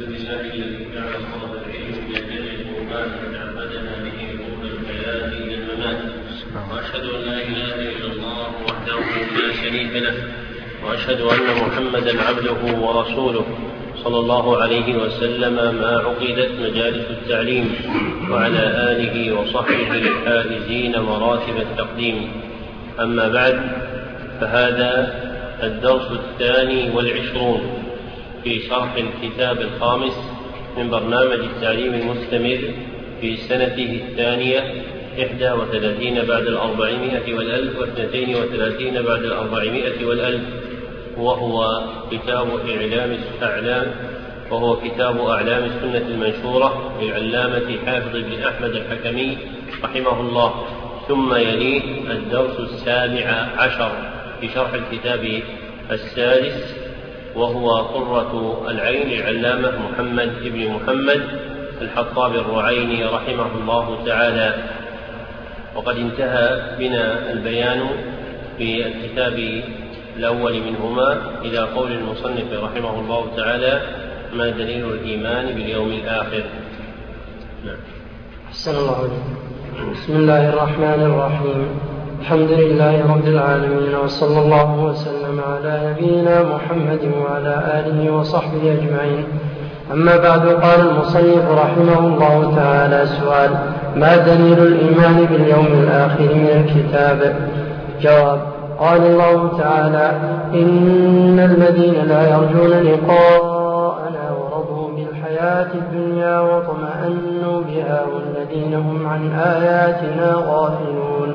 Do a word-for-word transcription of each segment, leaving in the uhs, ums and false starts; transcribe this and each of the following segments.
لله الذي جعل الله العلم بيده القرآن وتعبدنا به طول الحياة إلى الممات، وأشهد أن لا إله إلا الله وحده لا شريك له، وأشهد أن محمدا عبده ورسوله صلى الله عليه وسلم ما عقدت مجالس التعليم، وعلى آله وصحبه الحائزين مراتب التقديم. أما بعد، فهذا الدرس الثاني والعشرون في شرح الكتاب الخامس من برنامج التعليم المستمر في سنته الثانية إحدى وثلاثين بعد الأربعمائة والألف واثنتين وثلاثين بعد الأربعمائة والألف، وهو كتاب إعلام أعلام وهو كتاب أعلام السنة المنشورة للعلامة حافظ بن أحمد الحكمي رحمه الله. ثم يليه الدرس السابع عشر في شرح الكتاب السادس، وهو قرة العين العلامة محمد بن محمد الحطاب الرعيني رحمه الله تعالى. وقد انتهى بنا البيان في الكتاب الأول منهما إلى قول المصنف رحمه الله تعالى: ما دليل الإيمان باليوم الآخر؟ نعم. أحسن الله عليكم. بسم الله الرحمن الرحيم. الحمد لله رب العالمين، وصلى الله وسلم على نبينا محمد وعلى آله وصحبه أجمعين. أما بعد، قال المصنف رحمه الله تعالى: سؤال: ما دليل الإيمان باليوم الآخر من الكتاب؟ جواب: قال الله تعالى: إن الذين لا يرجون لقاءنا ورضوا بالحياة الدنيا واطمأنوا بها والذين هم عن آياتنا غافلون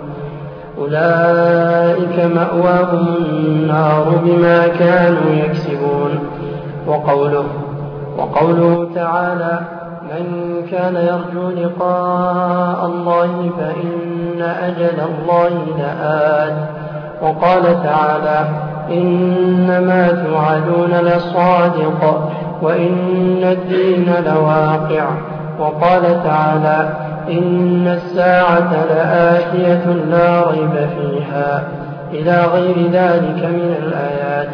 أولئك مأواهم النار بما كانوا يكسبون. وقوله, وقوله تعالى: من كان يرجو لقاء الله فإن أجل الله لآت. وقال تعالى: إنما توعدون لصادق وإن الدين لواقع. وقال تعالى: إن الساعة لآتية لا ريب فيها، إلى غير ذلك من الآيات.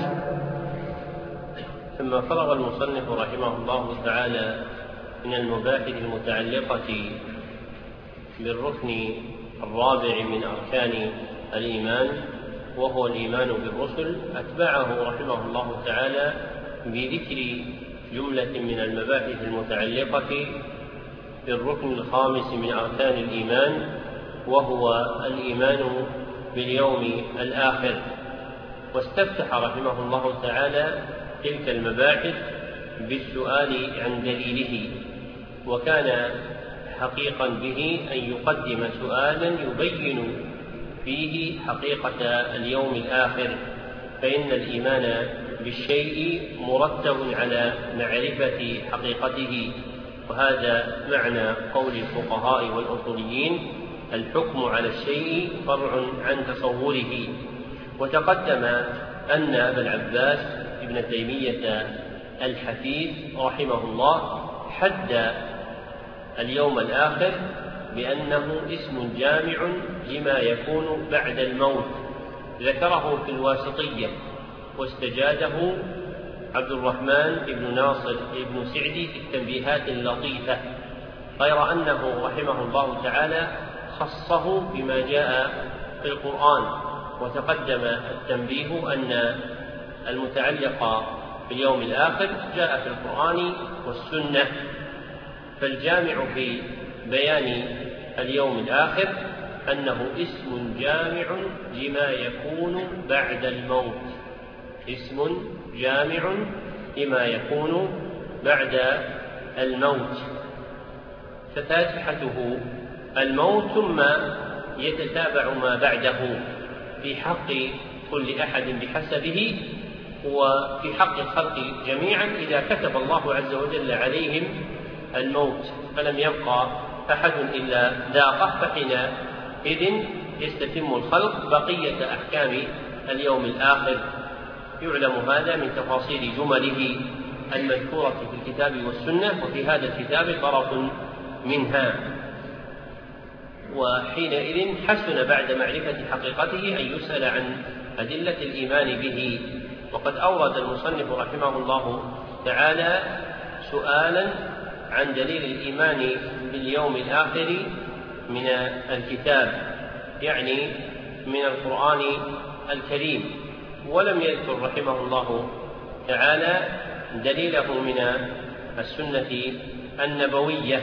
ثم فرغ المصنف رحمه الله تعالى من المباحث المتعلقة بالركن الرابع من أركان الإيمان، وهو الإيمان بالرسل، أتبعه رحمه الله تعالى بذكر جملة من المباحث المتعلقة بالركن الخامس من أركان الإيمان، وهو الإيمان باليوم الآخر. واستفتح رحمه الله تعالى تلك المباحث بالسؤال عن دليله، وكان حقيقا به أن يقدم سؤالا يبين فيه حقيقة اليوم الآخر، فإن الإيمان بالشيء مرتب على معرفة حقيقته، وهذا معنى قول الفقهاء والأصوليين: الحكم على الشيء فرع عن تصوره. وتقدم أن أبا العباس ابن تيمية الحفيد رحمه الله حد اليوم الآخر بأنه اسم جامع لما يكون بعد الموت، ذكره في الواسطية، واستجاده عبد الرحمن بن ناصر بن سعدي في التنبيهات اللطيفة، غير أنه رحمه الله تعالى خصه بما جاء في القرآن. وتقدم التنبيه أن المتعلق باليوم الآخر جاء في القرآن والسنة، فالجامع في بيان اليوم الآخر أنه اسم جامع لما يكون بعد الموت، اسم جامع لما يكون بعد الموت، ففاتحته الموت ثم يتتابع ما بعده في حق كل أحد بحسبه، وفي حق الخلق جميعا إذا كتب الله عز وجل عليهم الموت فلم يبقى أحد إلا ذاقه، فحينئذ يستتم الخلق بقية أحكام اليوم الآخر. يعلم هذا من تفاصيل جمله المذكورة في الكتاب والسنة، وفي هذا الكتاب طرف منها. وحينئذ حسن بعد معرفة حقيقته أن يسأل عن أدلة الإيمان به. وقد أورد المصنف رحمه الله تعالى سؤالا عن دليل الإيمان باليوم الآخر من الكتاب، يعني من القرآن الكريم، ولم يذكر رحمه الله تعالى دليله من السنة النبوية،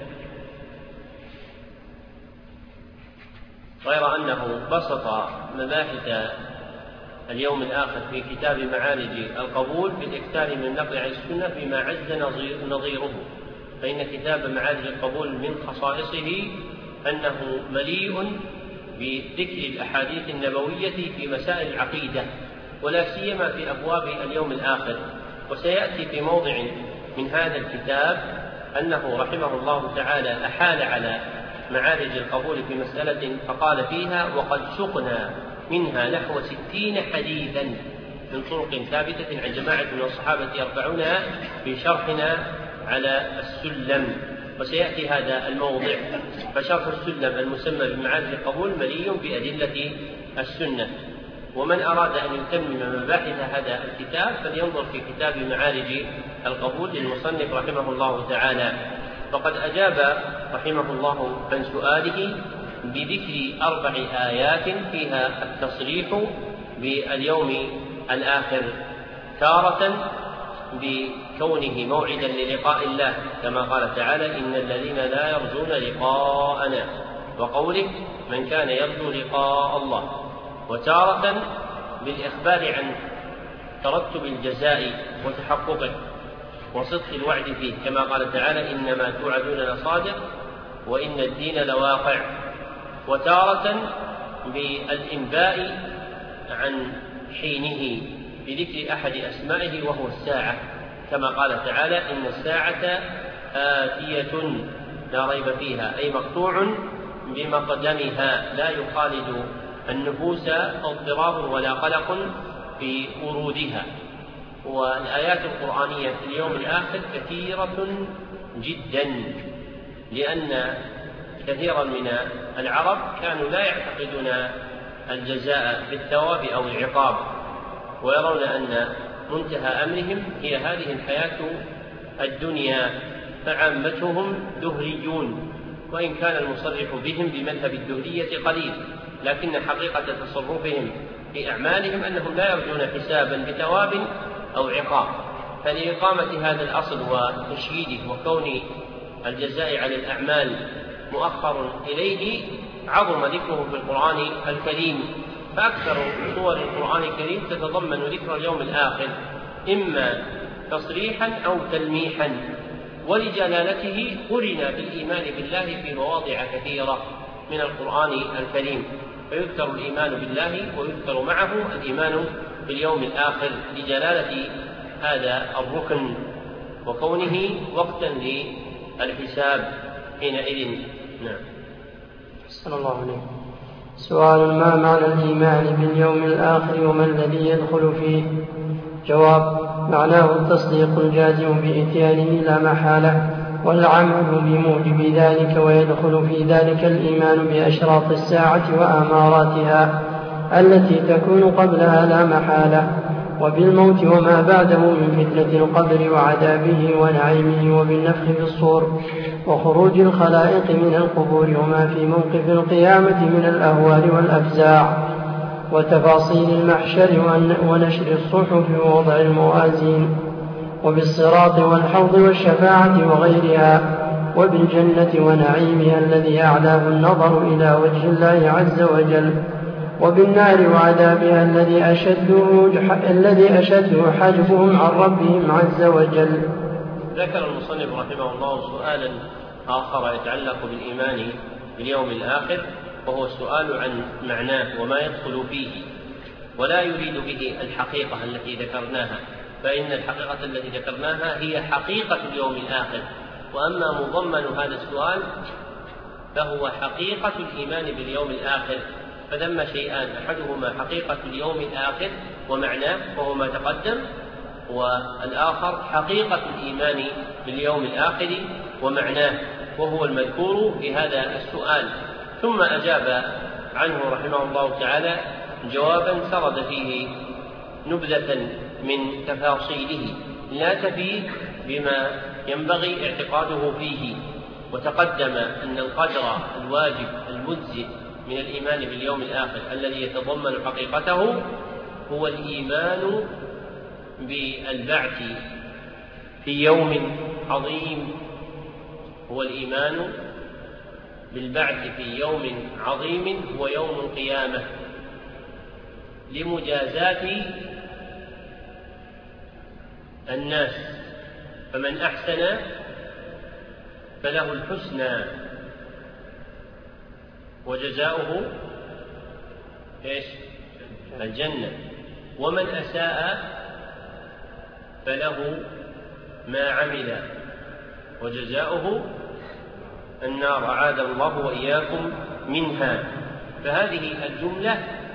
غير أنه بسط مباحث اليوم الآخر في كتاب معارج القبول بالإكثار من النقل عن السنة فيما عز نظيره، فإن كتاب معارج القبول من خصائصه أنه مليء بذكر الأحاديث النبوية في مسائل العقيدة، ولا سيما في أبواب اليوم الآخر. وسيأتي في موضع من هذا الكتاب أنه رحمه الله تعالى أحال على معارج القبول في مسألة فقال فيها: وقد سقنا منها نحو ستين حديثا من طرق ثابتة عن جماعة من الصحابة يرفعونها في شرحنا على السلم. وسيأتي هذا الموضع. فشرح السلم المسمى بمعارج القبول مليء بأدلة السنة، ومن أراد أن يتمم مباحث هذا الكتاب فلينظر في كتاب معارج القبول للمصنف رحمه الله تعالى. فقد أجاب رحمه الله عن سؤاله بذكر أربع آيات فيها التصريح باليوم الآخر، تارة بكونه موعدا للقاء الله كما قال تعالى: إن الذين لا يرجون لقاءنا، وقوله: من كان يرجو لقاء الله، وتارة بالإخبار عن ترتب الجزاء وتحققه وصدق الوعد فيه كما قال تعالى: إنما توعدون لصادق وإن الدين لواقع، وتارة بالإنباء عن حينه بذكر أحد أسمائه وهو الساعة كما قال تعالى: إن الساعة آتية لا ريب فيها، أي مقطوع بمقدمها لا يخالد النفوس اضطراب ولا قلق في ورودها. والآيات القرآنية في اليوم الآخر كثيرة جدا، لأن كثيرا من العرب كانوا لا يعتقدون الجزاء بالثواب أو العقاب، ويرون أن منتهى أمرهم هي هذه الحياة الدنيا، فعامتهم دهريون، وإن كان المصرح بهم بمذهب الدهرية قليل، لكن حقيقة تصرفهم في أعمالهم أنهم لا يرجون حسابا بثواب أو عقاب. فلإقامة هذا الأصل وتشييده وكون الجزاء على الأعمال مؤخر إليه عظم ذكره في القرآن الكريم، فأكثر سور القرآن الكريم تتضمن ذكر اليوم الآخر إما تصريحا أو تلميحا، ولجلالته قرن بالإيمان بالله في مواضع كثيرة من القرآن الكريم، فيذكر الإيمان بالله ويذكر معه الإيمان باليوم الآخر لجلالة هذا الركن وكونه وقتا للحساب حينئذ. نعم. صلى الله عليه وسلم. سؤال: ما معنى الإيمان باليوم الآخر وما الذي يدخل فيه؟ جواب: معناه التصديق الجازم بإتيانه لا محالة، والعمل بموجب ذلك، ويدخل في ذلك الإيمان بأشراط الساعة وآماراتها التي تكون قبلها لا محالة، وبالموت وما بعده من فتنة القبر وعذابه ونعيمه، وبالنفخ في الصور وخروج الخلائق من القبور، وما في موقف القيامة من الأهوال والأفزاع، وتفاصيل المحشر ونشر الصحف ووضع الموازين، وبالصراط والحوض والشفاعة وغيرها، وبالجنة ونعيمها الذي أعلاه النظر إلى وجه الله عز وجل، وبالنار وعذابها الذي أشده, الذي أشده حجبهم عن ربهم عز وجل. ذكر المصنف رحمه الله سؤالا آخر يتعلق بالإيمان باليوم الآخر، وهو السؤال عن معناه وما يدخل فيه، ولا يريد به الحقيقة التي ذكرناها، فإن الحقيقة التي ذكرناها هي حقيقة اليوم الآخر، وأما مضمن هذا السؤال فهو حقيقة الإيمان باليوم الآخر. فثم شيئان: أحدهما حقيقة اليوم الآخر ومعناه وهو ما تقدم، والآخر حقيقة الإيمان باليوم الآخر ومعناه وهو المذكور في هذا السؤال. ثم أجاب عنه رحمه الله تعالى جوابا سرد فيه نبذة من تفاصيله لا تفي بما ينبغي اعتقاده فيه. وتقدم أن القدر الواجب المجزئ من الإيمان باليوم الآخر الذي يتضمن حقيقته هو الإيمان بالبعث في يوم عظيم هو الإيمان بالبعث في يوم عظيم هو يوم القيامة لمجازاة الناس، فمن أحسن فله الحسنى وجزاؤه إيش؟ الجنة، ومن أساء فله ما عمل وجزاؤه النار، أعاذ الله وإياكم منها. فهذه الجملة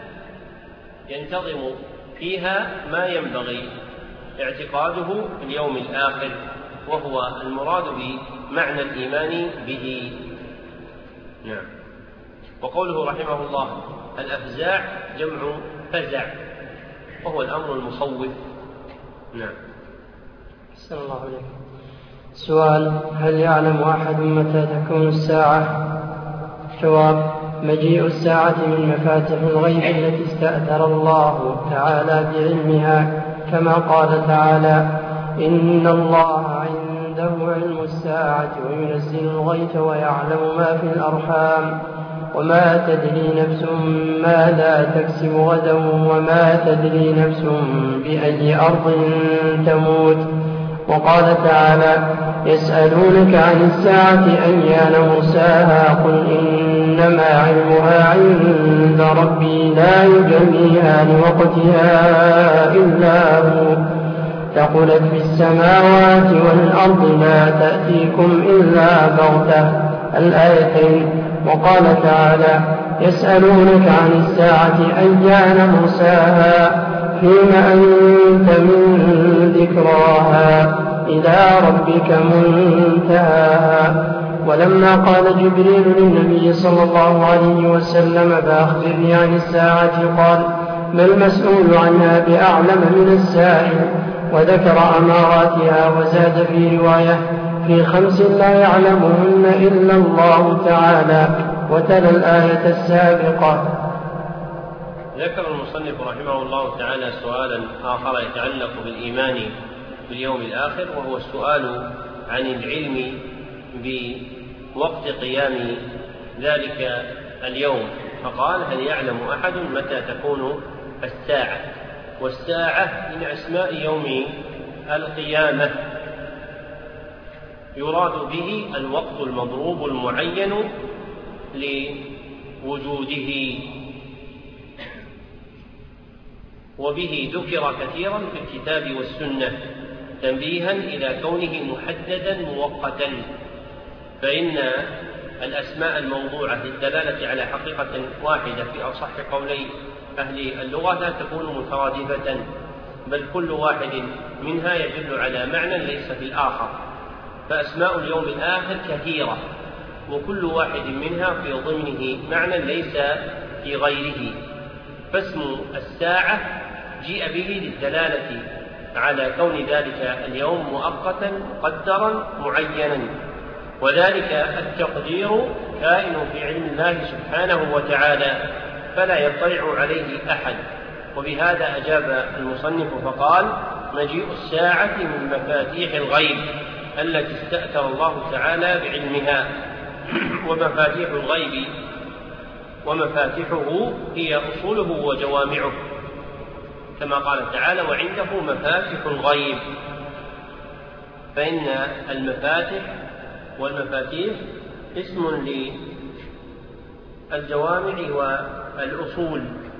ينتظم فيها ما ينبغي اعتقاده في اليوم الآخر، وهو المراد بمعنى الإيمان به. نعم. وقوله رحمه الله الأفزاع جمع فزع وهو الأمر المخوف. نعم. أحسن الله عليكم. سؤال: هل يعلم أحد متى تكون الساعة؟ جواب: مجيء الساعة من مفاتح الغيب التي استأثر الله تعالى بعلمها، كما قال تعالى: إن الله عنده علم الساعة وينزل الغيث ويعلم ما في الأرحام وما تدري نفس ماذا تكسب غدا وما تدري نفس بأي أرض تموت. وقال تعالى: يسألونك عن الساعة أيان مرساها قل إنما علمها عند ربي لا يجليها لوقتها إلا هو ثقلت في السماوات والأرض لا تأتيكم إلا بغتة. الآيتين. وقال تعالى: يسألونك عن الساعة أيان مرساها فيما أنت من ذكراها إلى ربك منتهاها. ولما قال جبريل للنبي صلى الله عليه وسلم: فأخبرني عن الساعة، قال: ما المسؤول عنها بأعلم من السائل. وذكر أماراتها وزاد في رواية: في خمس لا يعلمهن إلا الله تعالى، وتلا الآية السابقة. ذكر المصنف رحمه الله تعالى سؤالا آخر يتعلق بالإيمان باليوم الآخر، وهو السؤال عن العلم بوقت قيام ذلك اليوم، فقال: هل يعلم أحد متى تكون الساعة؟ والساعة من أسماء يوم القيامة، يراد به الوقت المضروب المعين لوجوده، وبه ذكر كثيرا في الكتاب والسنة تنبيها إلى كونه محددا مؤقتا، فإن الأسماء الموضوعة للدلالة على حقيقة واحدة في أصح قولي أهل اللغة لا تكون مترادفة، بل كل واحد منها يدل على معنى ليس في الآخر. فأسماء اليوم الآخر كثيرة، وكل واحد منها في ضمنه معنى ليس في غيره. فاسم الساعة جيء به للدلالة على كون ذلك اليوم مؤقتا مقدرا معينا، وذلك التقدير كائن في علم الله سبحانه وتعالى فلا يطلع عليه أحد. وبهذا أجاب المصنف فقال: مجيء الساعة من مفاتيح الغيب التي استأثر الله تعالى بعلمها. ومفاتيح الغيب ومفاتيحه هي أصوله وجوامعه، كما قال تعالى: وعنده مفاتيح الغيب. فإن المفاتيح والمفاتيح اسم للجوامع والأصول،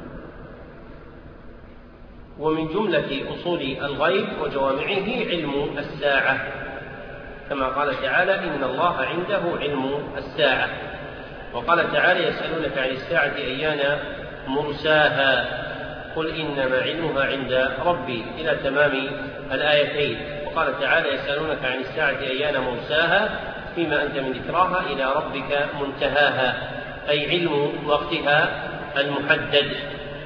ومن جملة أصول الغيب وجوامعه علم الساعة، كما قال تعالى: إن الله عنده علم الساعة. وقال تعالى: يسألونك عن الساعة أيان مرساها قل إنما علمها عند ربي، إلى تمام الآيتين. وقال تعالى: يسألونك عن الساعة أيان مرساها فيما أنت من ذكراها إلى ربك منتهاها، أي علم وقتها المحدد.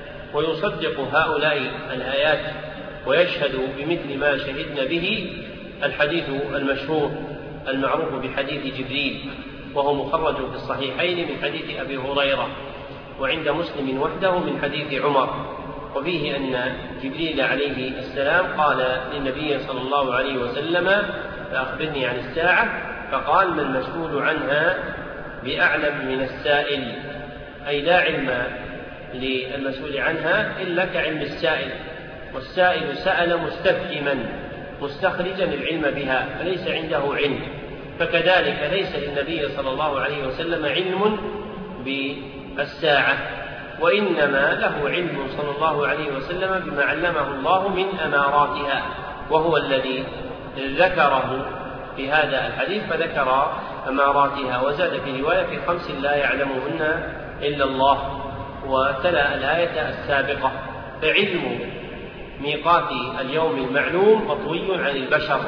ويصدق هؤلاء الآيات ويشهد بمثل ما شهدنا به الحديث المشهور المعروف بحديث جبريل، وهو مخرج في الصحيحين من حديث أبي هريرة، وعند مسلم وحده من حديث عمر، وفيه أن جبريل عليه السلام قال للنبي صلى الله عليه وسلم: فأخبرني عن الساعة، فقال: ما المسؤول عنها بأعلم من السائل، أي لا علم للمسؤول عنها إلا كعلم السائل، والسائل سأل مستفهما مستخرجا العلم بها فليس عنده علم، فكذلك ليس للنبي صلى الله عليه وسلم علم بالساعة، وإنما له علم صلى الله عليه وسلم بما علمه الله من أماراتها، وهو الذي ذكره في هذا الحديث، فذكر أماراتها، وزاد في رواية: في خمس لا يعلمهن إلا الله، وتلا الآية السابقة. فعلم ميقات اليوم المعلوم مطوي عن البشر،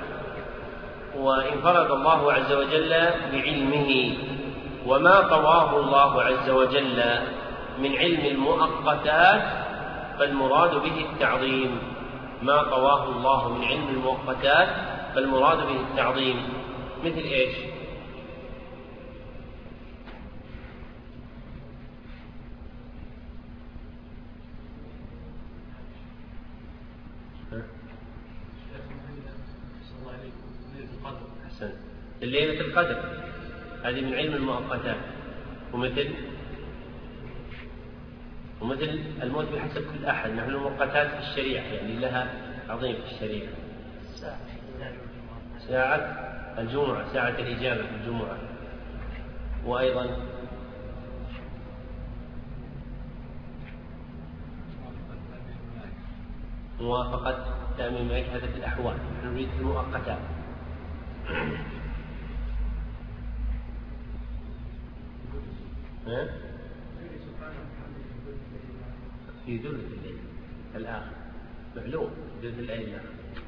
وانفرد الله عز وجل بعلمه، وما طواه الله عز وجل من علم المؤقتات فالمراد به التعظيم، ما طواه الله من علم المؤقتات فالمراد به التعظيم. مثل إيش؟ أحسن، الليلة القدر هذه من علم المؤقتات، ومثل ومثل الموت بحسب كل أحد، نحن المؤقتات في الشريعة يعني لها عظيم في الشريعة. ساعة الجمعة، ساعة الإجابة في الجمعة، وأيضا موافقة تأمين ملك هذا في الأحوال، نحن نريد في المؤقتات. في ثلث الليل الآخر معلوم، ثلث الليل الآخر.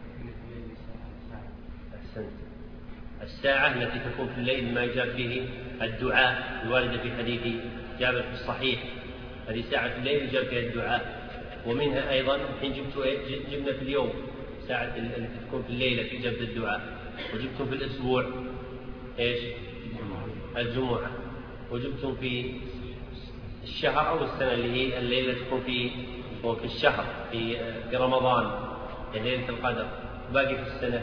أحسنت. الساعة التي تكون في الليل ما يجاب فيه الدعاء الواردة في حديث جابر في الصحيح، هذه ساعة الليل يجاب فيها الدعاء. ومنها أيضا حين جبتوا جبنا في اليوم ساعة التي تكون في الليلة في جبت الدعاء، وجبتم في الأسبوع إيش؟ الجمعة، وجبتم في الشهر أو السنة اللي هي الليلة تكون في في الشهر في في رمضان ليلة القدر. باقي في السنة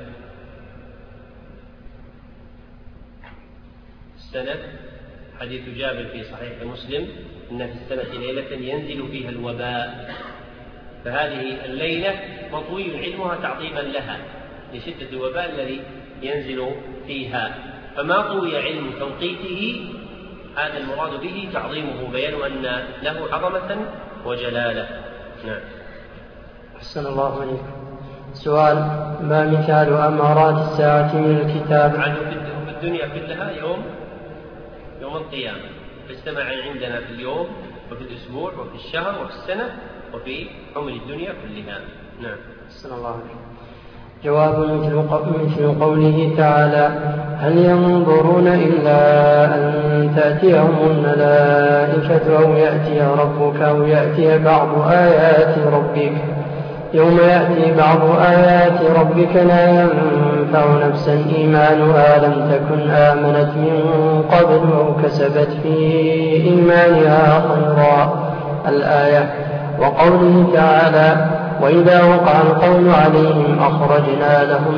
السنة حديث جابر في صحيح مسلم إن في السنة ليلة ينزل فيها الوباء، فهذه الليلة مطوي علمها تعظيما لها لشدة الوباء الذي ينزل فيها، فما طوي علم توقيته هذا المراد به تعظيمه، بيان أن له عظمة وجلالة. نعم. أحسن الله عليكم. سؤال: ما مثال أمارات الساعة من الكتاب؟ عنه في الدنيا كلها يوم يوم القيامة، فاجتمع عندنا في اليوم وفي الأسبوع وفي الشهر وفي السنة وفي عمر الدنيا كلها. نعم. أحسن الله عليكم. جواب: مثل قوله تعالى: هل ينظرون إلا أن تأتيهم الملائكة أو يأتي ربك أو يأتي بعض آيات ربك، يوم يأتي بعض آيات ربك لا ينفع نفسا إيمانها لم تكن آمنت من قبل أو كسبت في إيمانها خيرا، الآية. وقوله تعالى: وإذا وقع القول عليهم أخرجنا لهم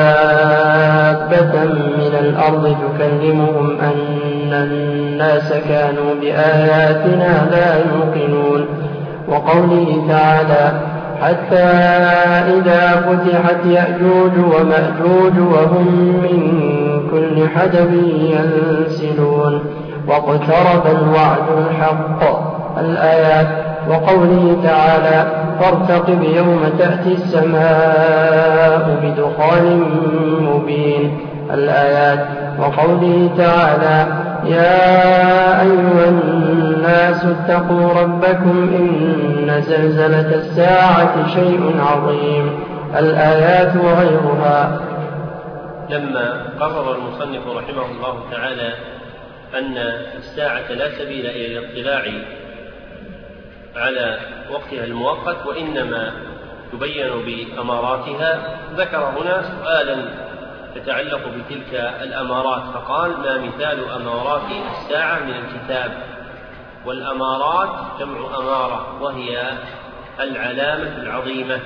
دابة من الأرض تكلمهم أن الناس كانوا بآياتنا لا يوقنون. وقوله تعالى: حتى إذا فتحت يأجوج ومأجوج وهم من كل حدب ينسلون، واقترب الوعد الحق، الآيات. وقوله تعالى: فارتقب يوم تأتي السماء بدخان مبين، الآيات. وقوله تعالى: يا أيها الناس اتقوا ربكم إن زلزلة الساعة شيء عظيم، الآيات وغيرها. لما قرر المصنف رحمه الله تعالى أن الساعة لا سبيل إلى الاطلاع على وقتها المؤقت، وإنما تبين بأماراتها، ذكر هنا سؤالا يتعلق بتلك الأمارات فقال: ما مثال أمارات الساعة من الكتاب؟ والأمارات جمع أمارة وهي العلامة العظيمة،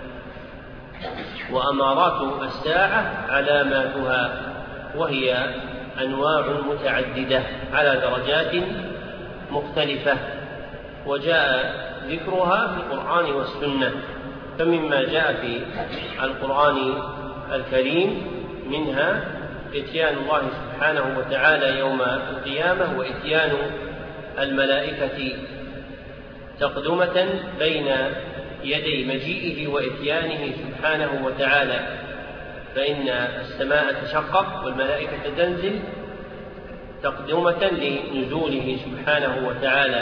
وأمارات الساعة علاماتها وهي أنواع متعددة على درجات مختلفة، وجاء ذكرها في القرآن والسنة. فمما جاء في القرآن الكريم منها إتيان الله سبحانه وتعالى يوم القيامة، وإتيان الملائكة تقدمة بين يدي مجيئه وإتيانه سبحانه وتعالى، فإن السماء تشقق والملائكة تنزل تقدمة لنزوله سبحانه وتعالى.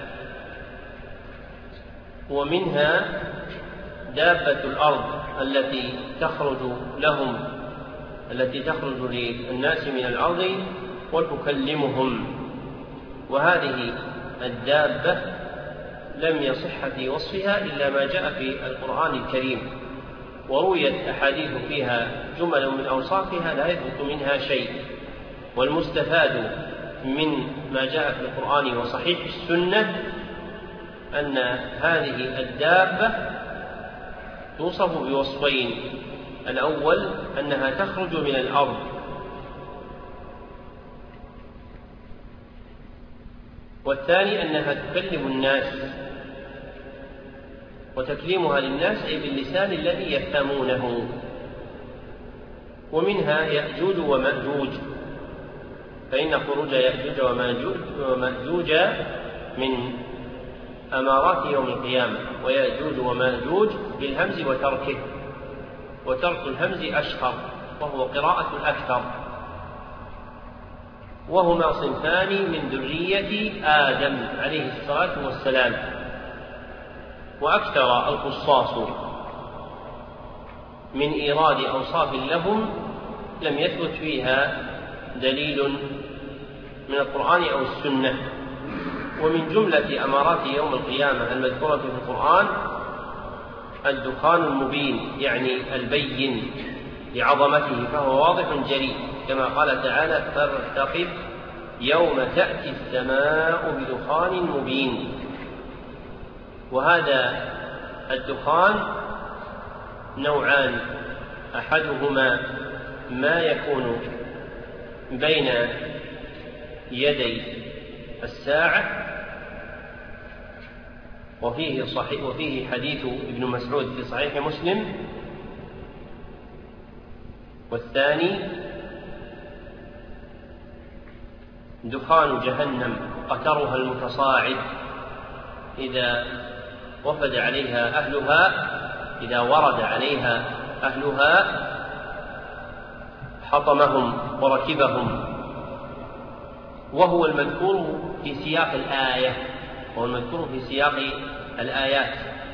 ومنها دابة الأرض التي تخرج لهم التي تخرج للناس من الأرض وتكلمهم، وهذه الدابة لم يصح في وصفها إلا ما جاء في القرآن الكريم، ورويت أحاديث فيها جمل من أوصافها لا يثبت منها شيء. والمستفاد من ما جاء في القرآن وصحيح السنة أن هذه الدابة توصف بوصفين: الأول أنها تخرج من الأرض، والثاني أنها تكلم الناس، وتكليمها للناس أي باللسان الذي يفهمونه. ومنها يأجوج ومأجوج، فإن خروج يأجوج ومأجوج من أمارات يوم القيامة، ويأجوج ومأجوج بالهمز وتركه، وترك الهمز أشهر وهو قراءة الأكثر، وهما صنفان من ذرية آدم عليه الصلاة والسلام. وأكثر القصاص من إيراد أوصاف لهم لم يثبت فيها دليل من القرآن أو السنة. ومن جملة أمارات يوم القيامة المذكورة في القرآن الدخان المبين، يعني البين لعظمته، فهو واضح جلي، كما قال تعالى: فارتقب يوم تأتي السماء بدخان مبين. وهذا الدخان نوعان: أحدهما ما يكون بين يدي الساعة، وفيه, صحيح وفيه حديث ابن مسعود في صحيح مسلم، والثاني دخان جهنم قترها المتصاعد، إذا وفد عليها أهلها إذا ورد عليها أهلها حطمهم وركبهم، وهو المذكور في سياق الآية وهو المذكور في سياق الآيات،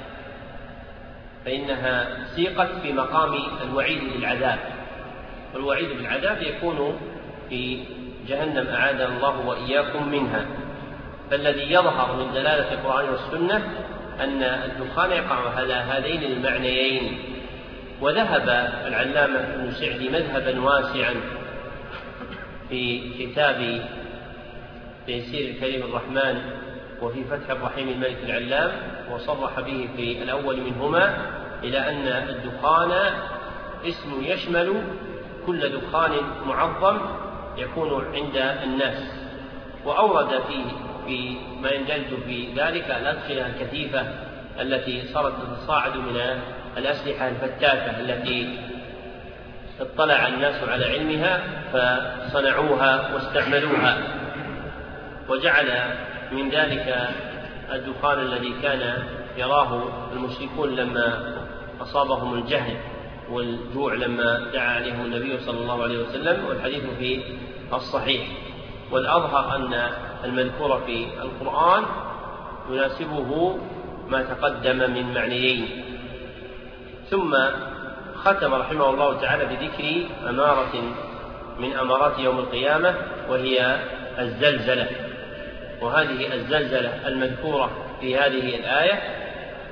فإنها سيقت في مقام الوعيد بالعذاب، والوعيد بالعذاب يكون في جهنم أعاذنا الله وإياكم منها. فالذي يظهر من دلالة القرآن والسنة أن الدخان يقع على هذين المعنيين. وذهب العلامة ابن سعدي مذهبا واسعا في كتاب تيسير الكريم الرحمن وفي فتح الرحيم الملك العلام، وصرح به في الأول منهما إلى أن الدخان اسم يشمل كل دخان معظم يكون عند الناس، وأورد فيه في ما يندرج في ذلك الأدخنة الكثيفة التي صارت تتصاعد من الأسلحة الفتاكة التي اطلع الناس على علمها فصنعوها واستعملوها، وجعل من ذلك الدخان الذي كان يراه المشركون لما أصابهم الجهل والجوع لما دعا عليهم النبي صلى الله عليه وسلم، والحديث في الصحيح. والأظهر أن المذكور في القرآن يناسبه ما تقدم من معنيين. ثم ختم رحمه الله تعالى بذكر أمارة من أمارات يوم القيامة، وهي الزلزلة. وهذه الزلزلة المذكورة في هذه الآية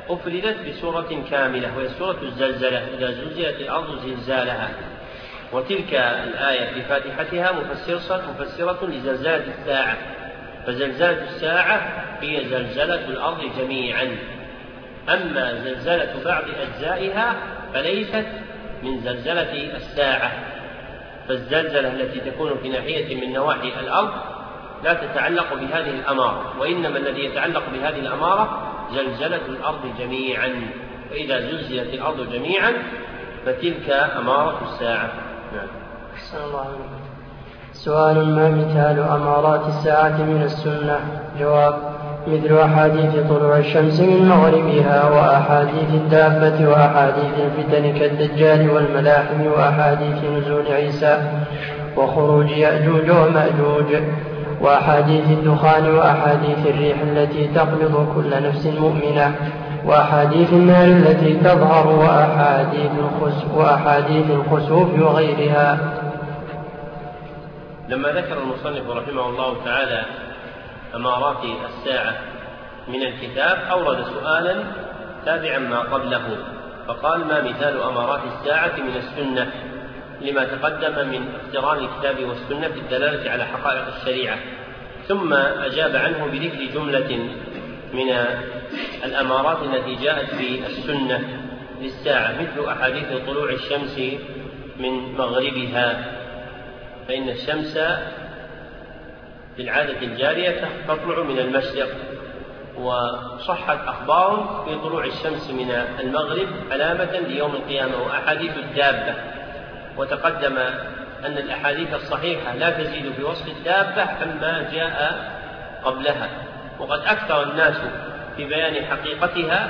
أفردت بسورة كاملة وهي سورة الزلزلة إذا زلزلت الأرض زلزالها، وتلك الآية في فاتحتها مفسرة, مفسرة لزلزلة الساعة، فزلزلة الساعة هي زلزلة الأرض جميعا، أما زلزلة بعض أجزائها فليست من زلزلة الساعة، فالزلزلة التي تكون في ناحية من نواحي الأرض لا تتعلق بهذه الأمارة، وإنما الذي يتعلق بهذه الأمارة زلزلة الأرض جميعا، فإذا زلزلت الأرض جميعا فتلك أمارة الساعة. نعم. أحسن الله عليكم. سؤال: ما مثال أمارات الساعة من السنة؟ جواب: مثل أحاديث طلوع الشمس من مغربها، وأحاديث الدابة، وأحاديث الفتن كالدجال والملاحم، وأحاديث نزول عيسى وخروج يأجوج ومأجوج، وأحاديث الدخان، وأحاديث الريح التي تقبض كل نفس مؤمنة، وأحاديث النار التي تظهر، وأحاديث الخسوف, وأحاديث الخسوف وغيرها. لما ذكر المصنف رحمه الله تعالى أمارات الساعة من الكتاب أورد سؤالا تابعا ما قبله، فقال: ما مثال أمارات الساعة من السنة، لما تقدم من اقتران الكتاب والسنة في الدلالة على حقائق الشريعة، ثم أجاب عنه بذكر جملة من الأمارات التي جاءت في السنة للساعة، مثل أحاديث طلوع الشمس من مغربها، فإن الشمس في العادة الجارية تطلع من المشرق، وصحت أخبار في طلوع الشمس من المغرب علامة ليوم القيامة، وأحاديث الدابة، وتقدم أن الأحاديث الصحيحة لا تزيد في وصف الدابة عما جاء قبلها، وقد أكثر الناس في بيان حقيقتها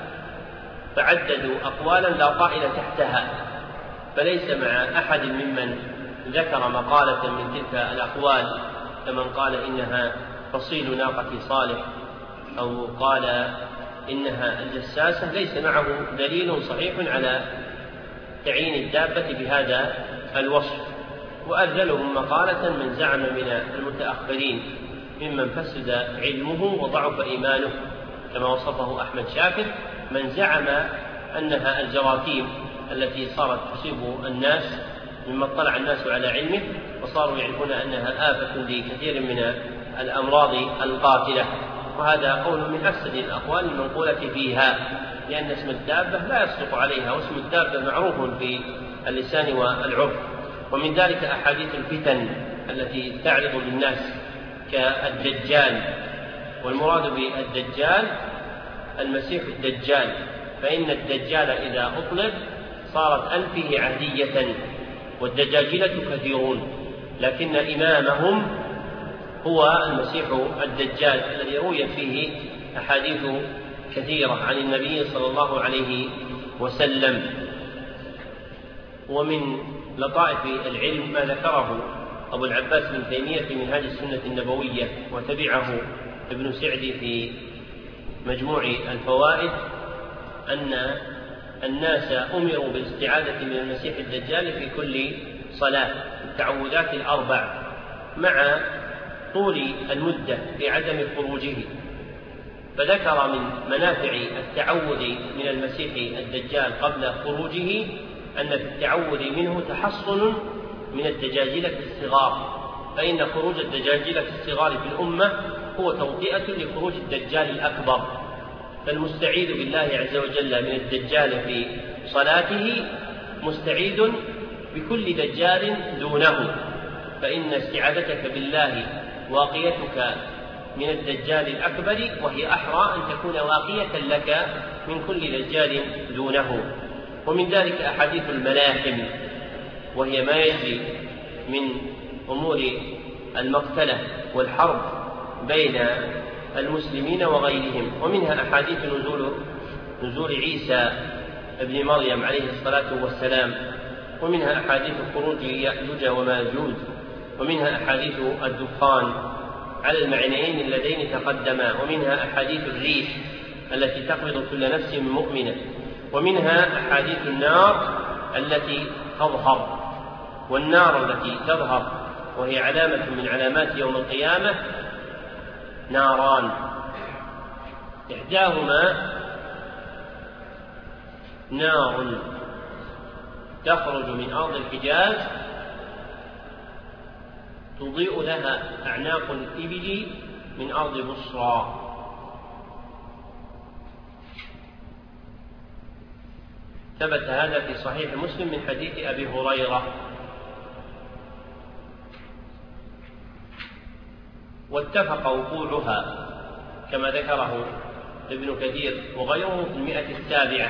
فعددوا أقوالا لا طائل تحتها، فليس مع أحد ممن ذكر مقالة من تلك الأقوال كمن قال إنها فصيل ناقة صالح، أو قال إنها الجساسة، ليس معه دليل صحيح على تعيين الدابة بهذا الوصف. وأذلهم مقالة من زعم من المتأخرين ممن فسد علمه وضعف إيمانه، كما وصفه أحمد شاكر، من زعم أنها الجراثيم التي صارت تصيب الناس مما اطلع الناس على علمه، وصاروا يعرفون أنها آفة لكثير من الأمراض القاتلة، وهذا قول من أفسد الأقوال المنقولة فيها، لأن اسم الدابة لا يصدق عليها، واسم الدابة معروف في اللسان والعرف. ومن ذلك أحاديث الفتن التي تعرض للناس كالدجال، والمراد بالدجال المسيح الدجال، فإن الدجال إذا أطلق صارت أنفه عهدية، والدجاجلة كثيرون، لكن إمامهم هو المسيح الدجال الذي رويت فيه أحاديث كثيرة عن النبي صلى الله عليه وسلم. ومن لطائف العلم ما ذكره أبو العباس بن تيمية في منهاج السنة النبوية، وتبعه ابن سعدي في مجموع الفوائد، أن الناس أمروا بالاستعاذة من المسيح الدجال في كل صلاة، التعوذات الأربع، مع طول المدة في عدم خروجه. فذكر من منافع التعوذ من المسيح الدجال قبل خروجه أن في التعوذ منه تحصن من الدجاجلة الصغار، فإن خروج الدجاجلة الصغار في الأمة هو توطئة لخروج الدجال الأكبر، فالمستعيذ بالله عز وجل من الدجال في صلاته مستعيذ بكل دجال دونه، فإن استعاذتك بالله واقيتك من الدجال الأكبر، وهي أحرى أن تكون واقية لك من كل دجال دونه. ومن ذلك أحاديث الملاحم، وهي ما يجري من أمور المقتلة والحرب بين المسلمين وغيرهم، ومنها أحاديث نزول, نزول عيسى ابن مريم عليه الصلاة والسلام، ومنها أحاديث خروج يأجوج وماجوج، ومنها أحاديث الدخان على المعنيين اللذين تقدما، ومنها أحاديث الريح التي تقبض كل نفس مؤمنة، ومنها أحاديث النار التي تظهر. والنار التي تظهر وهي علامة من علامات يوم القيامة ناران، إحداهما نار تخرج من أرض الحجاز تضيء لها أعناق الإبل من أرض بصرى. ثبت هذا في صحيح مسلم من حديث أبي هريرة. واتفق وقوعها كما ذكره ابن كثير وغيره في المئة السابعة،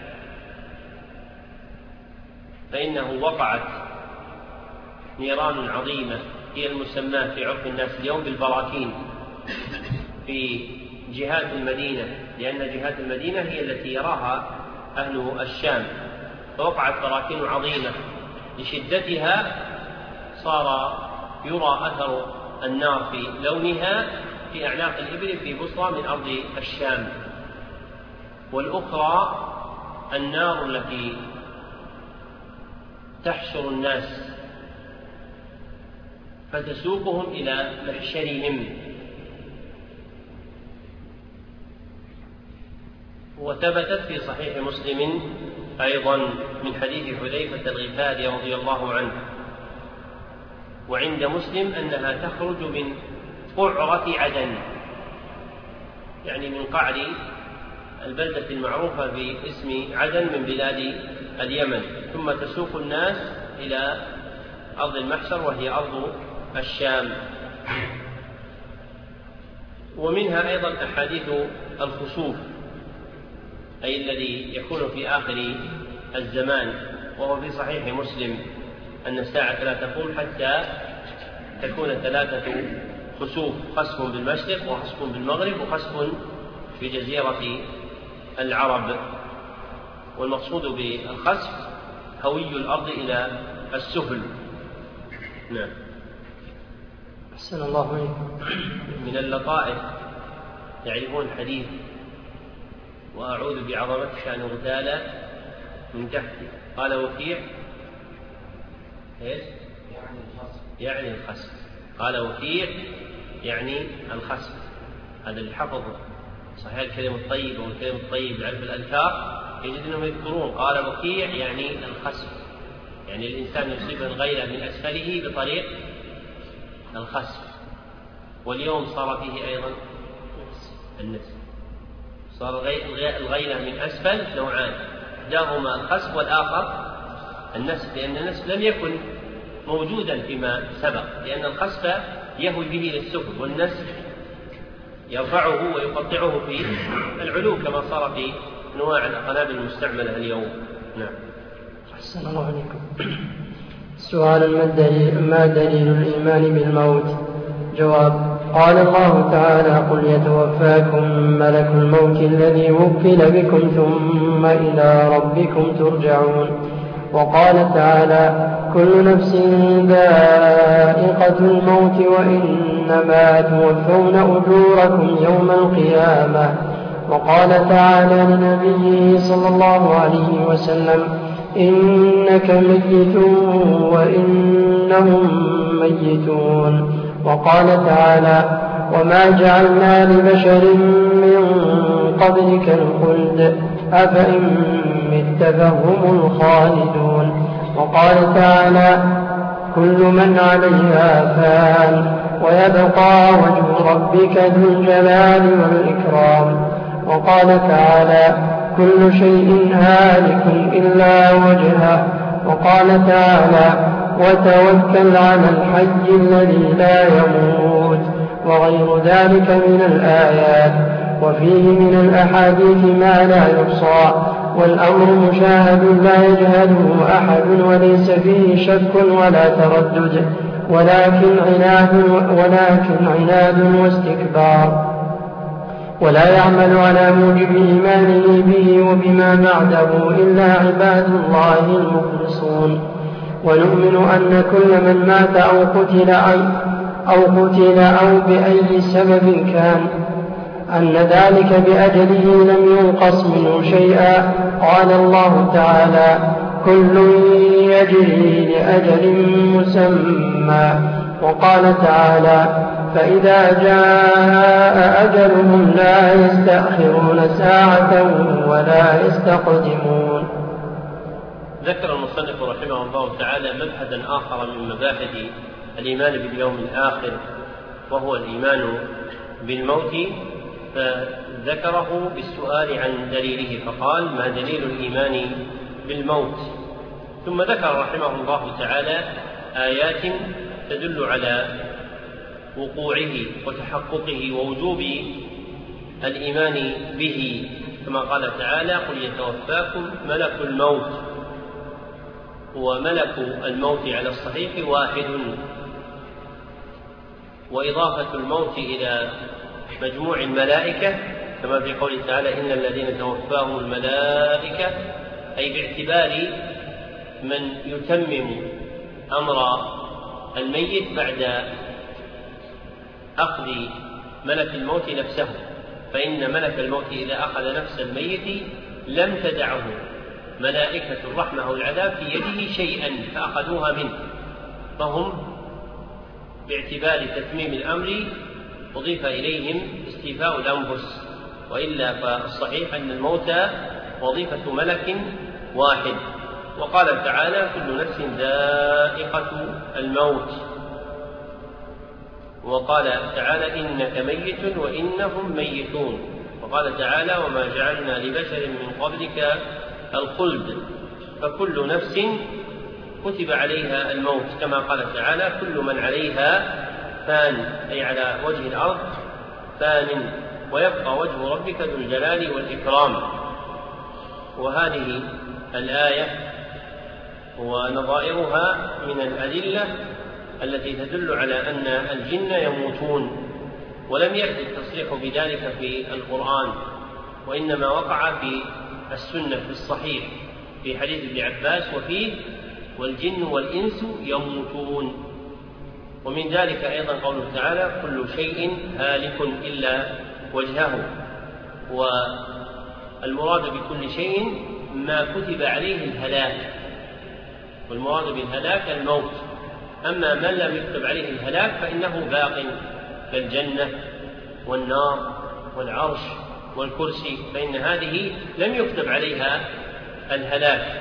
فإنه وقعت نيران عظيمة هي المسماة في عرف الناس اليوم بالبراكين في جهات المدينة، لأن جهات المدينة هي التي يراها أهل الشام، فوقعت براكين عظيمة لشدتها صار يرى أثر النار في لونها في أعناق الإبل في بصرى من أرض الشام. والأخرى النار التي تحشر الناس فتسوقهم إلى محشرهم. وثبتت في صحيح مسلم أيضا من حديث حذيفة الغفاري رضي الله عنه، وعند مسلم أنها تخرج من قعرة عدن، يعني من قعر البلدة المعروفة باسم عدن من بلاد اليمن، ثم تسوق الناس إلى أرض المحشر وهي أرض الشام. ومنها أيضا أحاديث الخسوف، أي الذي يكون في آخر الزمان، وهو في صحيح مسلم أن الساعة لا تقوم حتى تكون ثلاثة خسوف: خسف بالمشرق وخسف بالمغرب وخسف في جزيرة العرب. والمقصود بالخسف هوي الأرض إلى السفل. نعم. أحسن الله عليكم. من اللطائف يعرفون الحديث: وأعوذ بعظمتك أن أغتال من تحتي. قال وكيع: إيش؟ يعني الخسف. قال وكيع يعني الخسف. هذا اللي حفظ صحيح الكلمة الطيبة والكلمة الطيب بعرف الأذكار يجد أنهم يذكرون قال وكيع يعني الخسف، يعني الإنسان يصيب الغيلة من أسفله بطريق الخسف. واليوم صار فيه أيضا النسف، صار الغيلة من أسفل نوعان: إحداهما الخسف والآخر النسف، لأن النسف لم يكن موجودا فيما سبق، لأن الخسف يهوي به للسفل والنسف يرفعه ويقطعه في العلو كما صار في أنواع القنابل المستعملة اليوم. نعم. أحسن الله عليكم. سؤال: ما الدليل, ما دليل الإيمان بالموت؟ جواب: قال الله تعالى: قل يتوفاكم ملك الموت الذي وكل بكم ثم إلى ربكم ترجعون. وقال تعالى: كل نفس ذائقة الموت وإنما توفون أجوركم يوم القيامة. وقال تعالى لنبيه صلى الله عليه وسلم: إنك ميت وإنهم ميتون. وقال تعالى: وما جعلنا لبشر من قبلك الخلد أفإن مت فهم الخالدون. وقال تعالى: كل من عليها فان ويبقى وجه ربك ذو الجلال والإكرام. وقال تعالى: كل شيء هالك إلا وجهه. وقال تعالى: وتوكل على الحي الذي لا يموت. وغير ذلك من الآيات. وفيه من الأحاديث ما لا يحصى، والأمر مشاهد لا يجهله أحد، وليس فيه شك ولا تردد، ولكن عناد, ولكن عناد واستكبار، ولا يعمل على موجب إيمانه به وبما بعده إلا عباد الله المخلصون. ونؤمن أن كل من مات أو قتل أو, قتل أو بأي سبب كان أن ذلك بأجله لم ينقص منه شيئا. قال الله تعالى: كل يجري لأجل مسمى. وقال تعالى: فإذا جاء أجلهم لا يستأخرون ساعة ولا يستقدمون. ذكر المصنف رحمه الله تعالى مبحثا آخر من مباحث الإيمان باليوم الآخر، وهو الإيمان بالموت، فذكره بالسؤال عن دليله، فقال: ما دليل الإيمان بالموت؟ ثم ذكر رحمه الله تعالى آيات تدل على وقوعه وتحققه ووجوب الإيمان به، كما قال تعالى: قل يتوفاكم ملك الموت. وملك الموت على الصحيح واحد، وإضافة الموت إلى مجموع الملائكة كما في قوله تعالى: إن الذين توفاهم الملائكة، أي باعتبار من يتمم أمر الميت بعد أخذ ملك الموت نفسه، فإن ملك الموت إذا أخذ نفس الميت لم تدعه ملائكة الرحمة أو العذاب في يده شيئا فأخذوها منه، فهم باعتبار تتميم الأمر أضيف إليهم استيفاء الأنفس، وإلا فالصحيح أن الموت وظيفة ملك واحد. وقال تعالى: كل نفس ذائقة الموت. وقال تعالى: إنك ميت وإنهم ميتون. وقال تعالى: وما جعلنا لبشر من قبلك الخلد. فكل نفس كتب عليها الموت، كما قال تعالى: كل من عليها فان، أي على وجه الأرض فان، ويبقى وجه ربك ذو الجلال والإكرام. وهذه الآية ونظائرها من الأدلة التي تدل على أن الجن يموتون، ولم يأتي التصريح بذلك في القرآن، وإنما وقع في السنة في الصحيح في حديث ابن عباس وفيه: والجن والإنس يموتون. ومن ذلك أيضا قوله تعالى: كل شيء هالك إلا وجهه. والمراد بكل شيء ما كتب عليه الهلاك، والمراد بالهلاك الموت. أما من لم يكتب عليه الهلاك فإنه باق، كالجنة والنار والعرش والكرسي، فإن هذه لم يكتب عليها الهلاك.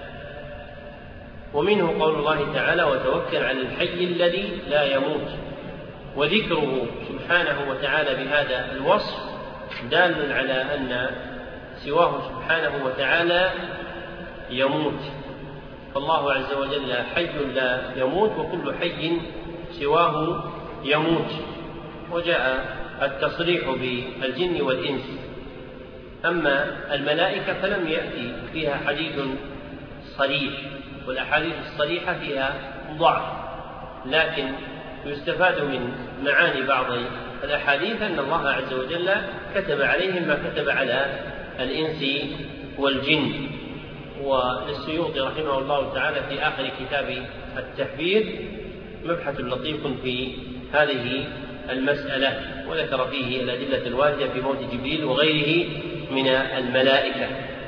ومنه قول الله تعالى: وتوكل على الحي الذي لا يموت. وذكره سبحانه وتعالى بهذا الوصف دال على أن سواه سبحانه وتعالى يموت، فالله عز وجل حي لا يموت، وكل حي سواه يموت. وجاء التصريح بالجن والإنس. أما الملائكة فلم يأتي فيها حديث صريح، والأحاديث الصريحة فيها ضعف، لكن يستفاد من معاني بعض الأحاديث أن الله عز وجل كتب عليهم ما كتب على الإنس والجن. وللسيوطي رحمه الله تعالى في آخر كتاب التحبير مبحث لطيف في هذه المسألة، وذكر فيه الأدلة الواردة في موت جبريل وغيره من الملائكة.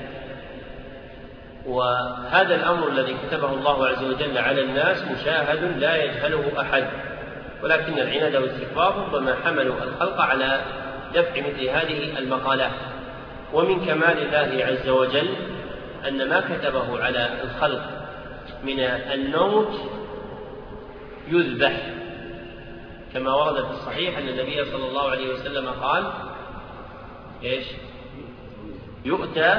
وهذا الأمر الذي كتبه الله عز وجل على الناس مشاهد لا يجهله أحد، ولكن العناد والاستكبار ربما حملوا الخلق على دفع مثل هذه المقالات. ومن كمال الله عز وجل أن ما كتبه على الخلق من الموت يذبح، كما ورد في الصحيح أن النبي صلى الله عليه وسلم قال: إيش؟ يؤتى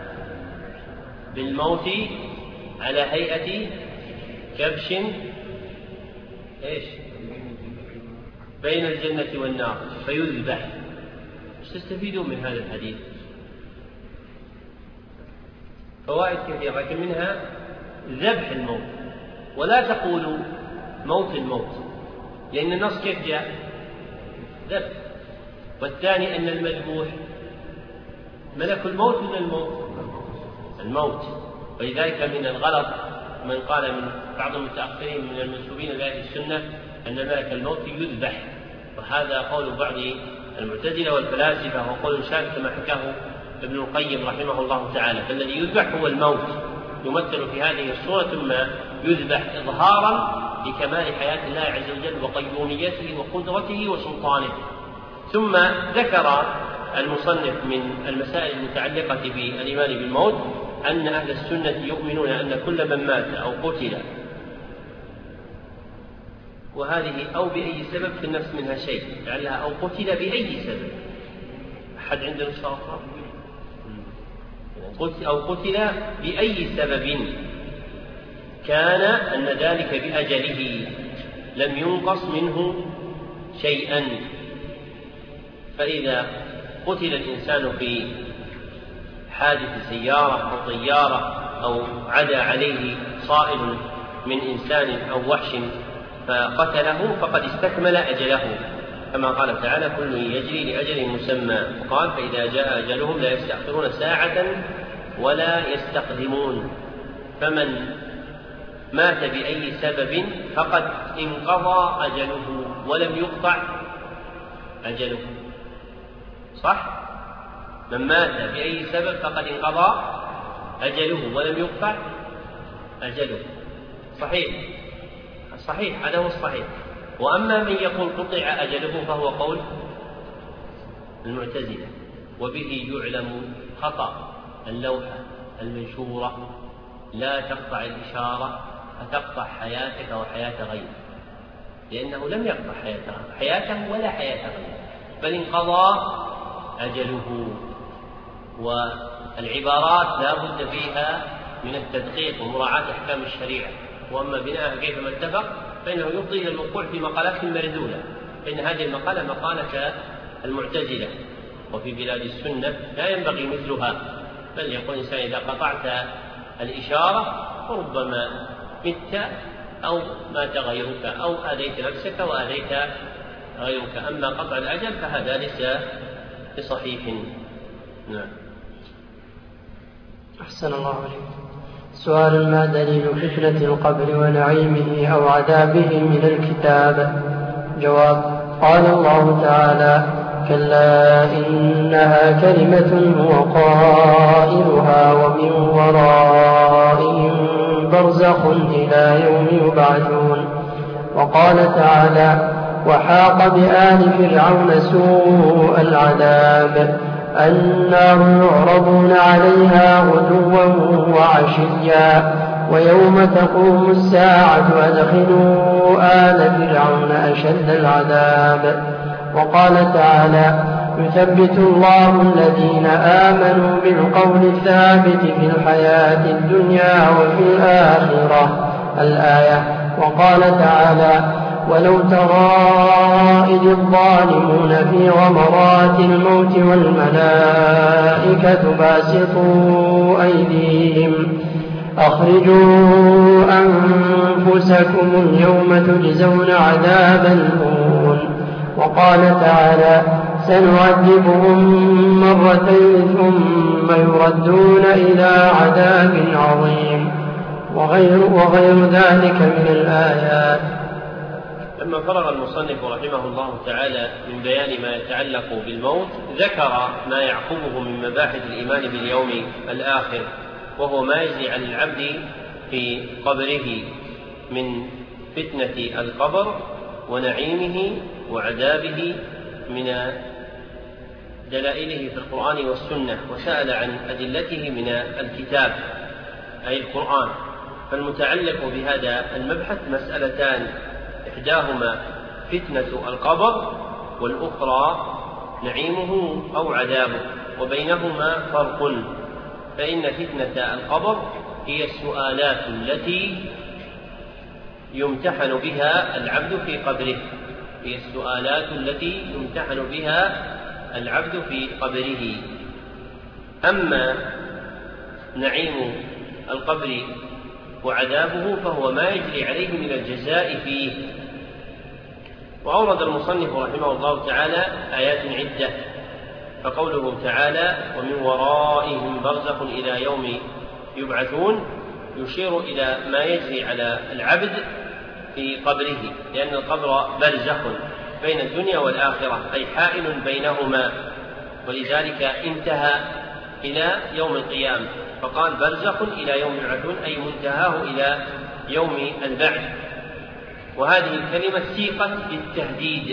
بالموت على هيئة كبش إيش؟ بين الجنة والنار فيذبح. تستفيدون من هذا الحديث فوائد كثيرة، لكن منها ذبح الموت، ولا تقولوا موت الموت، لأن النص كيف جاء؟ ذبح. والثاني أن المذبوح ملك الموت من الموت الموت ولذلك من الغلط من قال من بعض المتأخرين من المنسوبين لأهل السنة أن ملك الموت يذبح، وهذا قول بعض المعتزلة والفلاسفة، وقول شاذ كما حكاه ابن القيم رحمه الله تعالى. فالذي يذبح هو الموت، يمثل في هذه الصورة ثم يذبح إظهارا لكمال حياة الله عز وجل وقيوميته وقدرته وسلطانه. ثم ذكر المصنف من المسائل المتعلقة بالإيمان بالموت أن أهل السنة يؤمنون أن كل من مات أو قتل، وهذه أو بأي سبب في النفس منها شيء، لعلها أو قتل بأي سبب. أحد عنده نسخة أخرى؟ أو قتل بأي سبب كان أن ذلك بأجله لم ينقص منه شيئا. فإذا قتل الإنسان في حادث سيارة أو طيارة أو عدا عليه صائل من إنسان أو وحش فقتله فقد استكمل أجله، كما قال تعالى: كل يجري لأجل مسمى. وقال: فإذا جاء أجلهم لا يستأخرون ساعة ولا يستقدمون. فمن مات بأي سبب فقد انقضى أجله ولم يقطع أجله. صح؟ من مات بأي سبب فقد انقضى أجله ولم يقطع أجله. صحيح صحيح هذا هو الصحيح. وأما من يقول قطع أجله فهو قول المعتزلة، وبه يعلم خطأ اللوحة المنشورة: لا تقطع الإشارة فتقطع حياتك وحياة غيرك، لأنه لم يقطع حياته, حياته ولا حياة غيره، بل انقضى أجله. والعبارات لا بد فيها من التدقيق ومراعاة أحكام الشريعة، وأما بناء كيفما اتفق فإنه يفضي إلى الوقوع في مقالات مردودة، فإن هذه المقالة مقالة المعتزلة، وفي بلاد السنة لا ينبغي مثلها. بل يقول الإنسان: إذا قطعت الإشارة فربما مت أو مات غيرك أو آذيت نفسك وآذيت غيرك. أما قطع الأجل فهذا ليس بصحيح. نعم. أحسن الله عليك. سؤال: ما دليل فتنة القبر ونعيمه أو عذابه من الكتاب؟ جواب: قال الله تعالى: كلا إنها كلمة هو قائلها ومن ورائهم برزخ إلى يوم يبعثون. وقال تعالى: وحاق بآل فرعون سوء العذاب النار يعرضون عليها غدوا وعشيا ويوم تقوم الساعة أدخلوا آل فرعون أشد العذاب. وقال تعالى: يثبت الله الذين آمنوا بالقول الثابت في الحياة الدنيا وفي الآخرة. الآية. وقال تعالى: ولو ترى إذ الظالمون في غمرات الموت والملائكة باسطوا أيديهم أخرجوا أنفسكم اليوم تجزون عذاب الهون. وقال تعالى: سنعذبهم مرتين ثم يردون إلى عذاب عظيم، وغير, وغير ذلك من الآيات. لما فرغ المصنف رحمه الله تعالى من بيان ما يتعلق بالموت ذكر ما يعقبه من مباحث الإيمان باليوم الآخر، وهو ما يجري على العبد في قبره من فتنة القبر ونعيمه وعذابه من دلائله في القرآن والسنة، وسأل عن أدلته من الكتاب أي القرآن. فالمتعلق بهذا المبحث مسألتان: إحداهما فتنة القبر، والأخرى نعيمه أو عذابه، وبينهما فرق. فإن فتنة القبر هي السؤالات التي يمتحن بها العبد في قبره هي السؤالات التي يمتحن بها العبد في قبره. أما نعيم القبر وعذابه فهو ما يجري عليه من الجزاء فيه. وأورد المصنف رحمه الله تعالى آيات عدة، فقوله تعالى: ومن ورائهم برزخ إلى يوم يبعثون، يشير إلى ما يجري على العبد في قبره، لأن القبر برزخ بين الدنيا والآخرة، أي حائل بينهما، ولذلك انتهى إلى يوم القيامة، فقال برزخ إلى يوم يبعثون، أي منتهاه إلى يوم البعث. وهذه الكلمة سيقت للتهديد،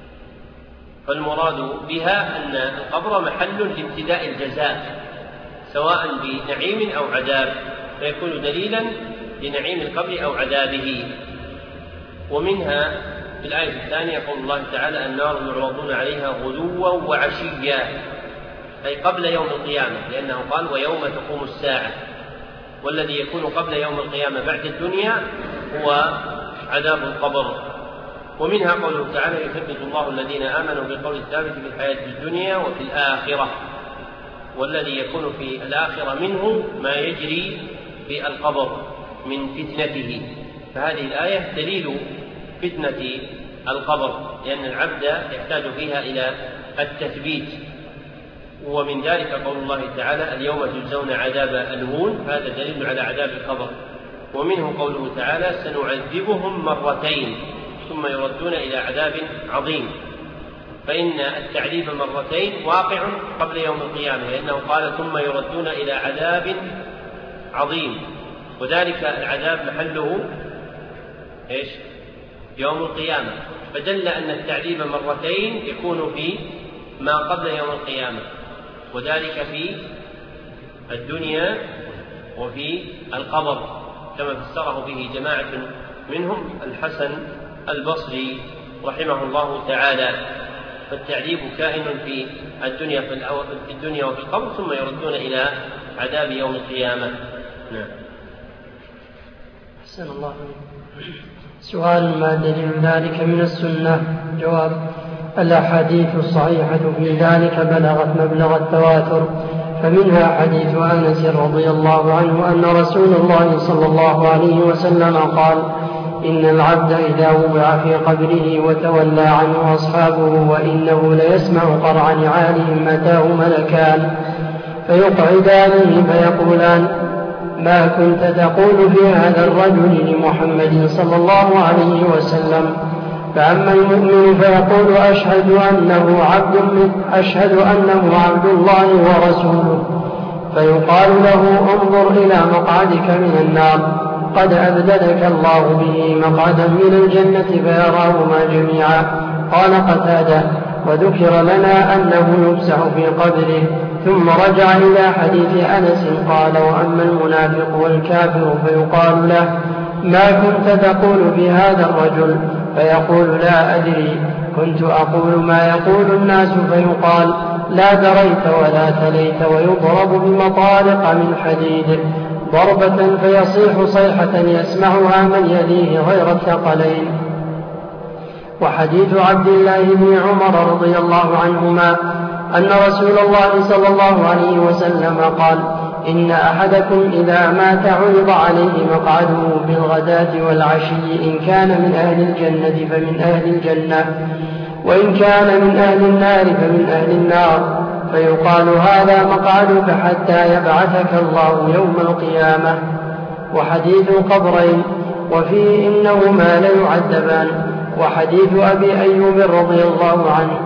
فالمراد بها أن القبر محل لابتداء الجزاء، سواء بنعيم أو عذاب، فيكون دليلا لنعيم القبر أو عذابه. ومنها في الآية الثانية قول الله تعالى: النار يعرضون عليها غدوا وعشيا، أي قبل يوم القيامة، لأنه قال: ويوم تقوم الساعة. والذي يكون قبل يوم القيامة بعد الدنيا هو عذاب القبر. ومنها قوله تعالى: يثبت الله الذين آمنوا بالقول الثابت في الحياة الدنيا وفي الآخرة. والذي يكون في الآخرة منه ما يجري في القبر من فتنته. فهذه الآية دليل فتنة القبر، لأن العبد يحتاج فيها إلى التثبيت. ومن ذلك قول الله تعالى: اليوم تجزون عذاب الهون، هذا دليل على عذاب القبر. ومنه قوله تعالى: سنعذبهم مرتين ثم يردون إلى عذاب عظيم. فإن التعذيب مرتين واقع قبل يوم القيامة، لأنه قال: ثم يردون إلى عذاب عظيم، وذلك العذاب محله إيش؟ يوم القيامة. فدل أن التعذيب مرتين يكون في ما قبل يوم القيامة، وذلك في الدنيا وفي القبر، كما فسره به جماعة منهم الحسن البصري رحمه الله تعالى. فالتعذيب كائن في الدنيا في الدنيا وفي القبر، ثم يردون إلى عذاب يوم القيامة. نعم. أحسن الله. سؤال: ما دليل ذلك من السنة؟ جواب: الأحاديث الصحيحة في ذلك بلغت مبلغ التواتر، فمنها حديث أنس رضي الله عنه أن رسول الله صلى الله عليه وسلم قال: إن العبد إذا وضع في قبره وتولى عنه أصحابه وإنه ليسمع قرع نعالهم أتاه ملكان فيقعدانه فيقولان: ما كنت تقول في هذا الرجل لمحمد صلى الله عليه وسلم؟ فأما المؤمن فيقول: أشهد أنه عبد أشهد أنه عبد الله ورسوله، فيقال له: انظر إلى مقعدك من النار، قد أبدلك الله به مقعدا من الجنة، فيراهما جميعا. قال قتادة: وذكر لنا أنه يفسح في قبره. ثم رجع إلى حديث أنس قال: وأما المنافق والكافر فيقال له: ما كنت تقول في هذا الرجل؟ فيقول: لا أدري، كنت أقول ما يقول الناس. فيقال: لا دريت ولا تليت. ويضرب بمطارق من حديد ضربة فيصيح صيحة يسمعها من يليه غير الثقلين. وحديث عبد الله بن عمر رضي الله عنهما أن رسول الله صلى الله عليه وسلم قال: إن أحدكم إذا مات عرض عليه مقعده بالغداة والعشي، إن كان من أهل الجنة فمن أهل الجنة، وإن كان من أهل النار فمن أهل النار، فيقال: هذا مقعدك حتى يبعثك الله يوم القيامة. وحديث القبرين وفيه إنهما ليعذبان. وحديث أبي أيوب رضي الله عنه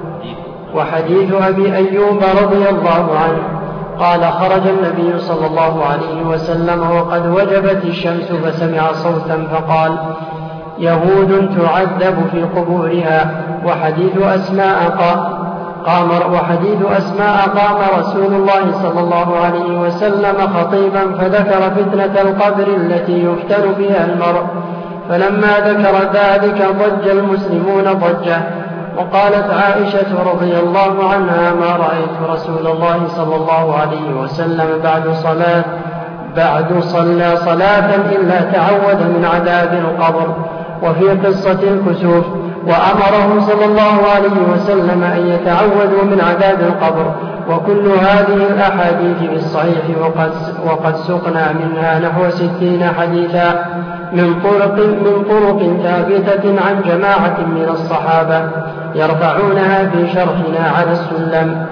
وحديث أبي أيوب رضي الله عنه قال: خرج النبي صلى الله عليه وسلم وقد وجبت الشمس فسمع صوتا فقال: يهود تعذب في قبورها. وحديث أسماء قام وحديث أسماء قام رسول الله صلى الله عليه وسلم خطيبا فذكر فتنة القبر التي يفتن بها المرء، فلما ذكر ذلك ضج المسلمون ضجة. وقالت عائشة رضي الله عنها: ما رأيت رسول الله صلى الله عليه وسلم بعد صلاة بعد صلى صلاة إلا تعود من عذاب القبر. وفي قصة الكسوف: وأمره صلى الله عليه وسلم أن يتعوذوا من عذاب القبر. وكل هذه الأحاديث بالصحيح، وقد, وقد سقنا منها نحو ستين حديثا من طرق, من طرق ثابتة عن جماعة من الصحابة يرفعونها في شرحنا على السلم.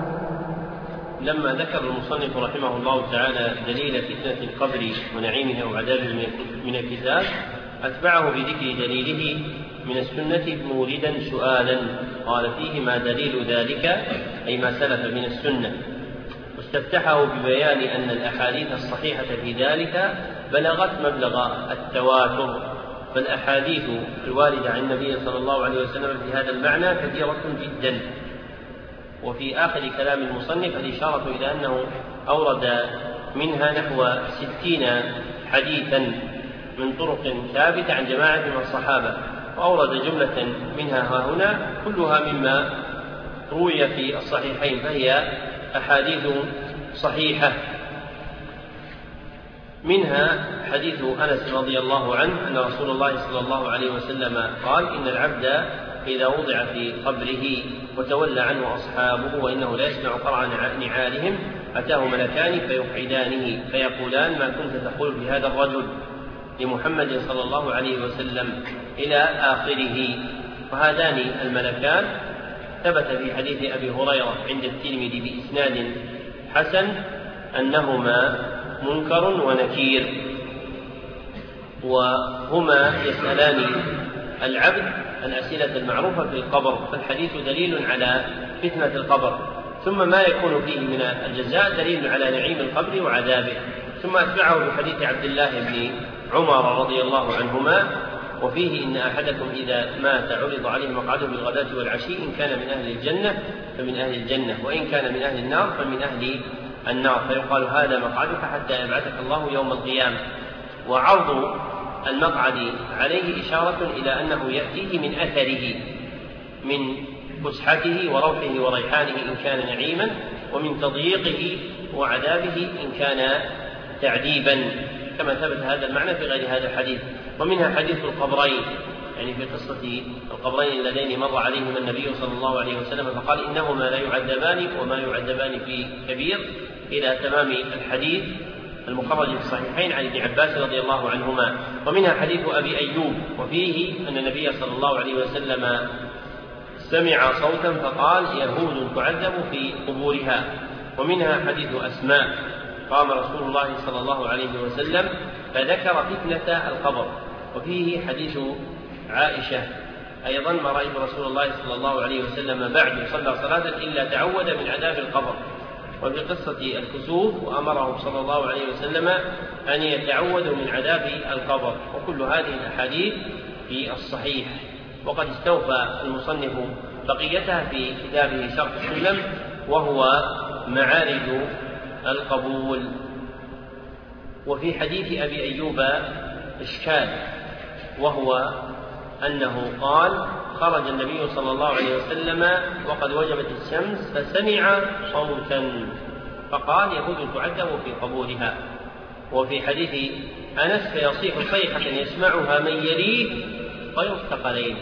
لما ذكر المصنف رحمه الله تعالى دليل فتنة القبر ونعيمها وعذابه من الكتاب، أتبعه بذكر دليله من السنة موردا سؤالا قال: فيه ما دليل ذلك، أي ما سلف من السنة. واستفتحه ببيان أن الأحاديث الصحيحة في ذلك بلغت مبلغ التواتر، فالأحاديث الواردة عن النبي صلى الله عليه وسلم في هذا المعنى كثيرة جدا. وفي آخر كلام المصنف الإشارة إلى أنه أورد منها نحو ستين حديثا من طرق ثابتة عن جماعة من الصحابة، وأورد جملة منها ها هنا كلها مما روي في الصحيحين، فهي أحاديث صحيحة. منها حديث أنس رضي الله عنه أن رسول الله صلى الله عليه وسلم قال: إن العبد إذا وضع في قبره وتولى عنه أصحابه وإنه لا يسمع قرع نعالهم أتاه ملكان فيقعدانه فيقولان: ما كنت تقول في هذا الرجل لمحمد صلى الله عليه وسلم إلى آخره. وهذان الملكان ثبت في حديث أبي هريرة عند الترمذي بإسناد حسن أنهما منكر ونكير، وهما يسألان العبد الأسئلة المعروفة في القبر، فالحديث دليل على فتنة القبر، ثم ما يكون فيه من الجزاء دليل على نعيم القبر وعذابه. ثم أتبعه بحديث عبد الله بن عمر رضي الله عنهما وفيه: إن أحدكم إذا مات عرض عليه مقعده بالغداة والعشي، إن كان من أهل الجنة فمن أهل الجنة، وإن كان من أهل النار فمن أهل النار، فيقال: هذا مقعدك حتى يبعثك الله يوم القيامة. وعرض المقعد عليه إشارة إلى أنه يأتيه من أثره، من فسحته وروحه وريحانه إن كان نعيما، ومن تضييقه وعذابه إن كان تعذيبا، كما ثبت هذا المعنى في غير هذا الحديث. ومنها حديث القبرين، يعني في قصة القبرين اللذين مر عليهما النبي صلى الله عليه وسلم فقال: إنهما لا يعذبان وما يعذبان في كبير، إلى تمام الحديث المخرج في الصحيحين عن ابن عباس رضي الله عنهما. ومنها حديث أبي أيوب وفيه أن النبي صلى الله عليه وسلم سمع صوتا فقال: يهود تعذب في قبورها. ومنها حديث أسماء: قام رسول الله صلى الله عليه وسلم فذكر فتنة القبر. وفيه حديث عائشة أيضا: ما رأيت رسول الله صلى الله عليه وسلم بعد صلى صلاة إلا تعود من عذاب القبر. وفي قصة الكسوف: وأمره صلى الله عليه وسلم أن يتعوذوا من عذاب القبر. وكل هذه الأحاديث في الصحيح، وقد استوفى المصنف بقيتها في كتابه شرح السلم وهو معارج القبول. وفي حديث أبي أيوب إشكال، وهو أنه قال: خرج النبي صلى الله عليه وسلم وقد وجبت الشمس فسمع صوتا فقال: يهود تعذب في قبورها. وفي حديث أنس: فيصيح صيحة يسمعها من يليه غير الثقلين.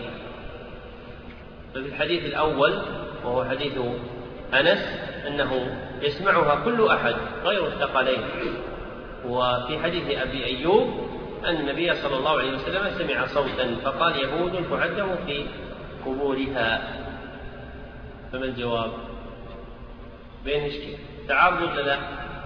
ففي الحديث الأول وهو حديث أنس أنه يسمعها كل أحد غير الثقلين. وفي حديث أبي أيوب أن النبي صلى الله عليه وسلم سمع صوتا فقال: يهود تعذب في قبورها. فما الجواب؟ بين إشكال تعارض ولا لا؟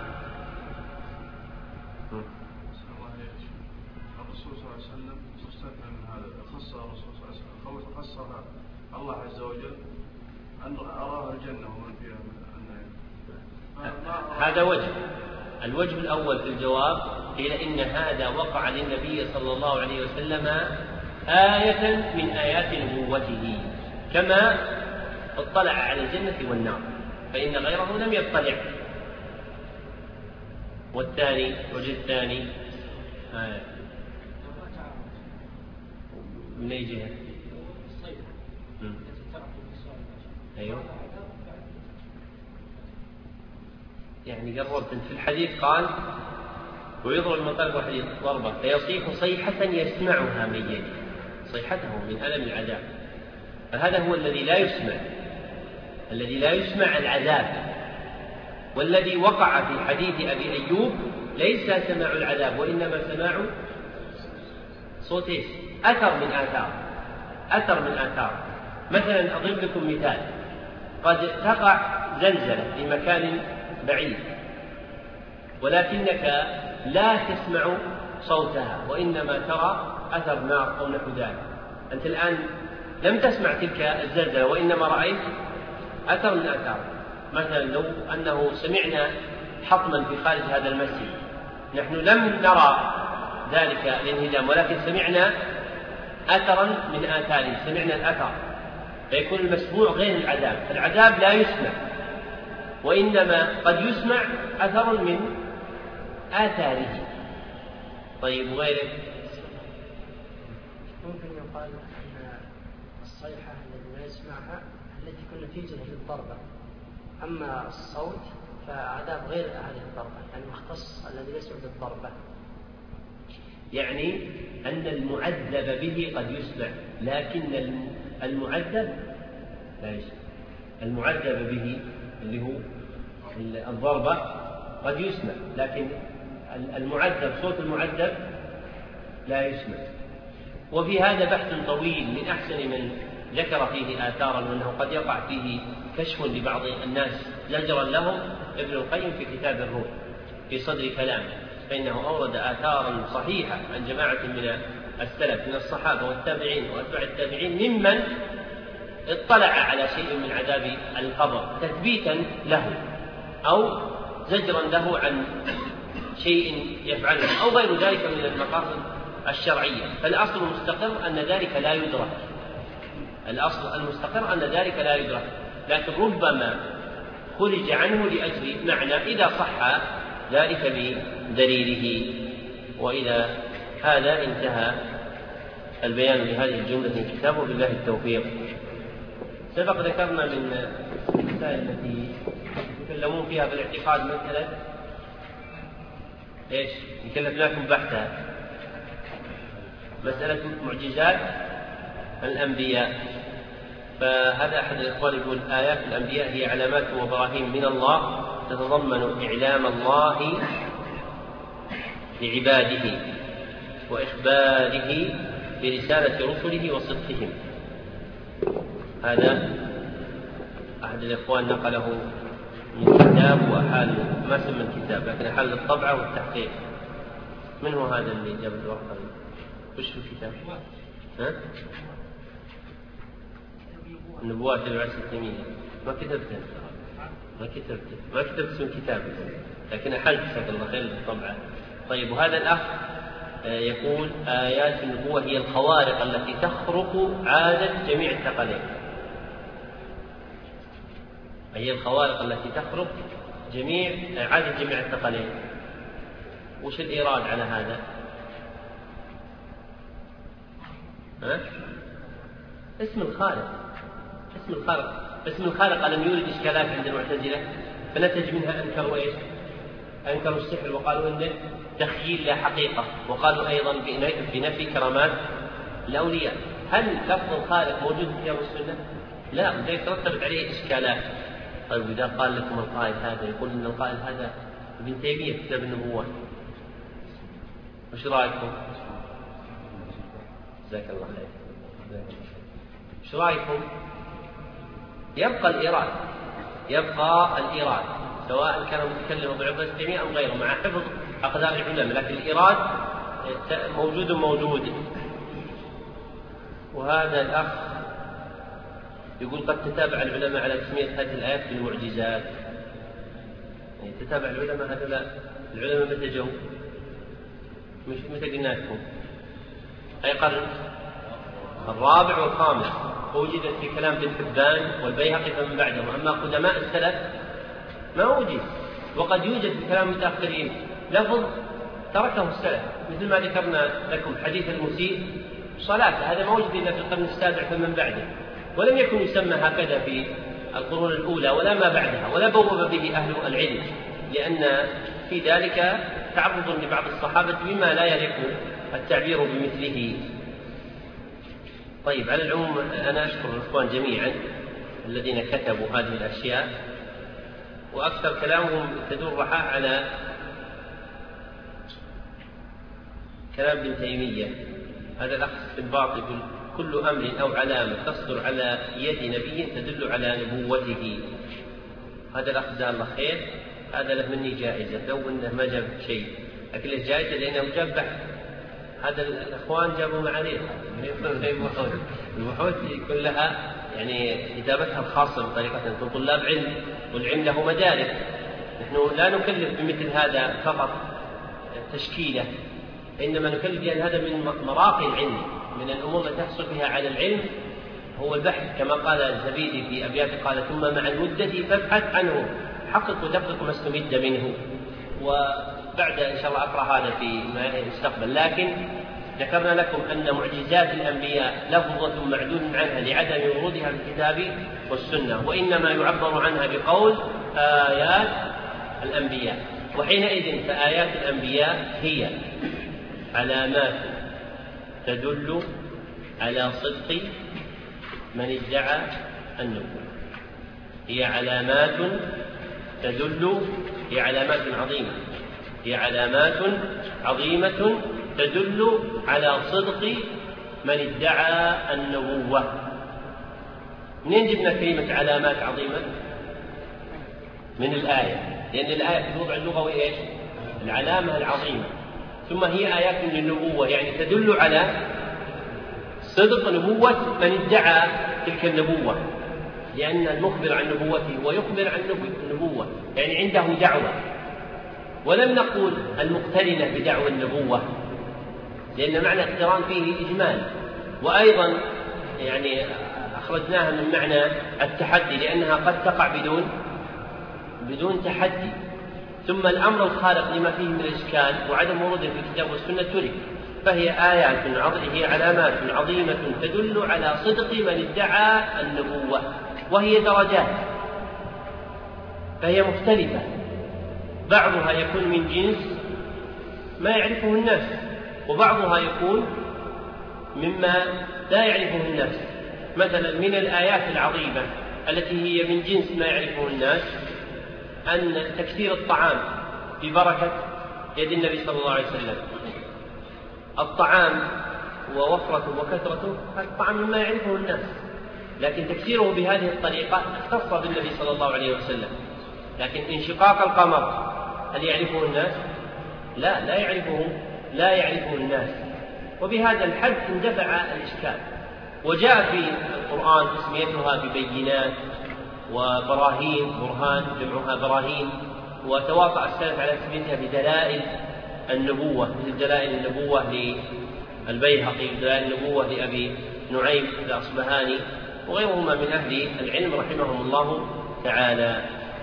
الرسول صلى الله عليه وسلم مستثنى من هذا، خص الرسول صلى الله عليه وسلم خصها الله عز وجل أن أراه الجنة ومن فيها من النعيم. هذا وجه. الوجه الأول في الجواب قيل إن هذا وقع للنبي صلى الله عليه وسلم آية من آيات نبوته، كما اطلع على الجنة والنار، فإن غيره لم يطلع. والثاني وجه الثاني آية من أي جهة؟ أيوه، يعني قربت في الحديث قال: ويضرب المطلق حديث ضربة فيصيح صيحة يسمعها من يده، صيحته من ألم العذاب. فهذا هو الذي لا يسمع، الذي لا يسمع العذاب. والذي وقع في حديث أبي أيوب ليس سماع العذاب، وإنما سماع صوتين، أثر من آثار أثر من آثار مثلا أضرب لكم مثال: قد تقع زلزلة في مكان بعيد ولكنك لا تسمع صوتها، وإنما ترى أثر نار أو نحو ذلك. أنت الآن لم تسمع تلك الزلزلة وإنما رأيت أثر من آثار. مثلا لو أنه سمعنا حطما في خارج هذا المسجد، نحن لم نرى ذلك الانهدام ولكن سمعنا أثرا من آثاره، سمعنا الأثر، فيكون المسموع غير العذاب. العذاب لا يسمع وإنما قد يسمع أثر من آثاره. طيب وغيره؟ ممكن يقال أن الصيحة التي لا يسمعها التي تكون نتيجة للضربة، أما الصوت فعذاب غير هذه الضربة، يعني مختص الذي ليس بالضربة. يعني أن المعذب به قد يسمع، لكن المعذب لا يسمع. المعذب به اللي هو الضربة قد يسمع، لكن المعذب صوت المعذب لا يسمع. وفي هذا بحث طويل من أحسن من ذكر فيه آثارا، وأنه قد يقع فيه كشف لبعض الناس زجرا لهم ابن القيم في كتاب الروح في صدر كلامه، فإنه أورد آثارا صحيحة عن جماعة من السلف من الصحابة والتابعين وأتباع التابعين ممن اطلع على شيء من عذاب القبر تثبيتا له أو زجرا له عن شيء يفعله أو غير ذلك من المقاصد الشرعية. فالأصل المستقر أن ذلك لا يدرك، الأصل المستقر أن ذلك لا يدرك، لكن ربما خرج عنه لأجل معنى إذا صح ذلك بدليله. وإلى هذا انتهى البيان لهذه الجملة من كتابه، بالله التوفيق. سبق ذكرنا من المسائل التي يتكلمون فيها بالاعتقاد مسألة ايش؟ يكلفناكم بحثها، مسألة معجزات الأنبياء. فهذا أحد الإخوان يقول آيات الأنبياء هي علامات وبراهين من الله تتضمن إعلام الله لعباده وإخباره برسالة رسله وصدقهم. هذا أحد الإخوان نقله من كتاب وأحال ما سمى الكتاب لكن أحال الطبعة والتحقيق. من هو هذا اللي جاب الورقة؟ وش في الكتاب؟ ها؟ النبوات العشر التيمية. ما كتبته ما كتبته ما كتبت اسم الكتاب لكن أحلت جزاك الله خير بالطبعة. طيب وهذا الأخ يقول آيات النبوة هي الخوارق التي تخرق عادة جميع الثقلين. هي الخوارق التي تخرق جميع عادة جميع الثقلين. وش الإيراد على هذا؟ ها؟ اسم الخالق اسم الخالق اسم الخالق ألم يولد إشكالات عند المعتزلة، فنتج منها أنكروا إيش؟ أنكروا السحر وقالوا إنه تخيل لا حقيقة، وقالوا أيضا بنفي كرامات الأولياء. هل لفظ الخالق موجود في كتاب السنة؟ لا، لذلك ترتبت عليه إشكالات. طيب إذا قال لكم القائل هذا يقول إن القائل هذا ابن تيمية في كتاب النبوات، وش رأيكم؟ جزاك الله خير. وش رأيكم؟ يبقى الإيراد يبقى الإيراد سواء كان متكلم بعبد التيمية أو غيره مع حفظ أقدار العلماء، لكن الإيراد موجود موجود. وهذا الأخ يقول قد تتابع العلماء على تسمية هذه الآيات بالمعجزات. يعني تتابع العلماء هذا العلماء متى جو؟ مش متى قلنا لكم؟ أي قرن؟ الرابع والخامس، ووجدت في كلام ابن حبان والبيهقي فمن بعدهم. أما قدماء السلف ما وجد، وقد يوجد في كلام المتأخرين لفظ تركه السلف، مثل ما ذكرنا لكم حديث المسيء صلاة، هذا ما وجد إلا في القرن السابع فمن بعده، ولم يكن يسمى هكذا في القرون الأولى ولا ما بعدها، ولا بوب به أهل العلم، لأن في ذلك تعرض لبعض الصحابة بما لا يليق التعبير بمثله. طيب على العموم أنا أشكر الإخوان جميعا الذين كتبوا هذه الأشياء، وأكثر كلامهم تدور رحاء على كلام ابن تيمية. هذا الأخ في الباطل يقول كل أمر أو علامة تصدر على يد نبي تدل على نبوته. هذا الأخ جزاه الله خير، هذا له مني جائزة لو أنه ما جاب شيء، لكن له جائزة لأنه جاب بحث. هذا الأخوان جابوا معاذير البحوث كلها يعني كتابتها الخاصة بطريقة من طلاب علم، والعلم له مدارس. نحن لا نكلف بمثل هذا فقط تشكيله، إنما نكلف بأن هذا من مراقي العلم، من الأمور التي تحصل فيها على العلم هو البحث، كما قال الزبيدي في أبيات قال ثم مع المدة فابحث عنه حقق ودقق ما استمد منه، وبعد إن شاء الله أقرأ هذا في المستقبل. لكن ذكرنا لكم أن معجزات الأنبياء لفظة معدود عنها لعدم ورودها في الكتاب والسنة، وإنما يعبر عنها بقول آيات الأنبياء. وحينئذ فآيات الأنبياء هي علامات تدل على صدق من ادعى النبوة، هي علامات تدل هي علامات عظيمة هي علامات عظيمة تدل على صدق من ادعى النبوة. منين جبنا كلمة علامات عظيمة؟ من الآية، لأن الآية في الوضع اللغوي إيش؟ العلامة العظيمة، ثم هي آيات من النبوة، يعني تدل على صدق نبوة من ادعى تلك النبوة، لأن المخبر عن نبوته ويخبر عن النبوة، يعني عنده دعوة. ولم نقول المقترنة بدعوى النبوة، لأن معنى اقتران فيه إجمال، وأيضا يعني أخرجناها من معنى التحدي، لأنها قد تقع بدون بدون تحدي. ثم الأمر الخارق لما فيه من الإشكال وعدم وروده في الكتاب والسنة ترك، فهي آيات عظيمة هي علامات عظيمة تدل على صدق من ادعى النبوة، وهي درجات، فهي مختلفة، بعضها يكون من جنس ما يعرفه الناس، وبعضها يكون مما لا يعرفه الناس. مثلا من الآيات العظيمة التي هي من جنس ما يعرفه الناس أن تكثير الطعام ببركة يد النبي صلى الله عليه وسلم. الطعام ووفرته وكثرته هذا الطعام مما يعرفه الناس، لكن تكثيره بهذه الطريقة اختص بالنبي صلى الله عليه وسلم. لكن انشقاق القمر هل يعرفه الناس؟ لا لا يعرفه لا يعرفه الناس، وبهذا الحد اندفع الإشكال. وجاء في القرآن تسميتها ببينات وبراهين، برهان جمعها براهين، وتواطأ السلف على تسميتها بدلائل النبوة، مثل دلائل النبوة للبيهقي ودلائل النبوة لأبي نعيم الأصبهاني وغيرهما من أهل العلم رحمهم الله تعالى.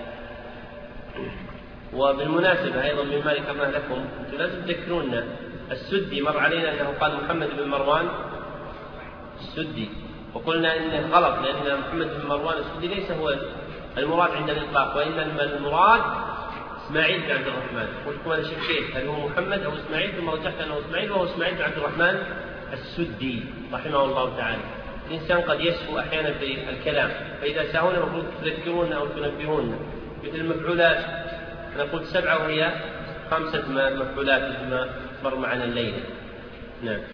وبالمناسبة أيضا مما ذكرناه لكم، أنتم لازم تذكرون السدي مر علينا أنه قال محمد بن مروان السدي، وقلنا إنه غلط، لأن محمد بن مروان السدي ليس هو المراد عند الإطلاق، وإنما المراد إسماعيل بن عبد الرحمن. قلت لكم أنا شكيت هل هو محمد أو إسماعيل، ثم رجحت أنه إسماعيل، وهو إسماعيل بن عبد الرحمن السدي رحمه الله تعالى. الإنسان قد يسهو أحيانا في الكلام، فإذا سهونا المفروض تذكرون أو تنبهون. مثل المفعولات أنا قلت سبعة وهي خمسة مفعولات مثل ما مر معنا الليلة. نعم.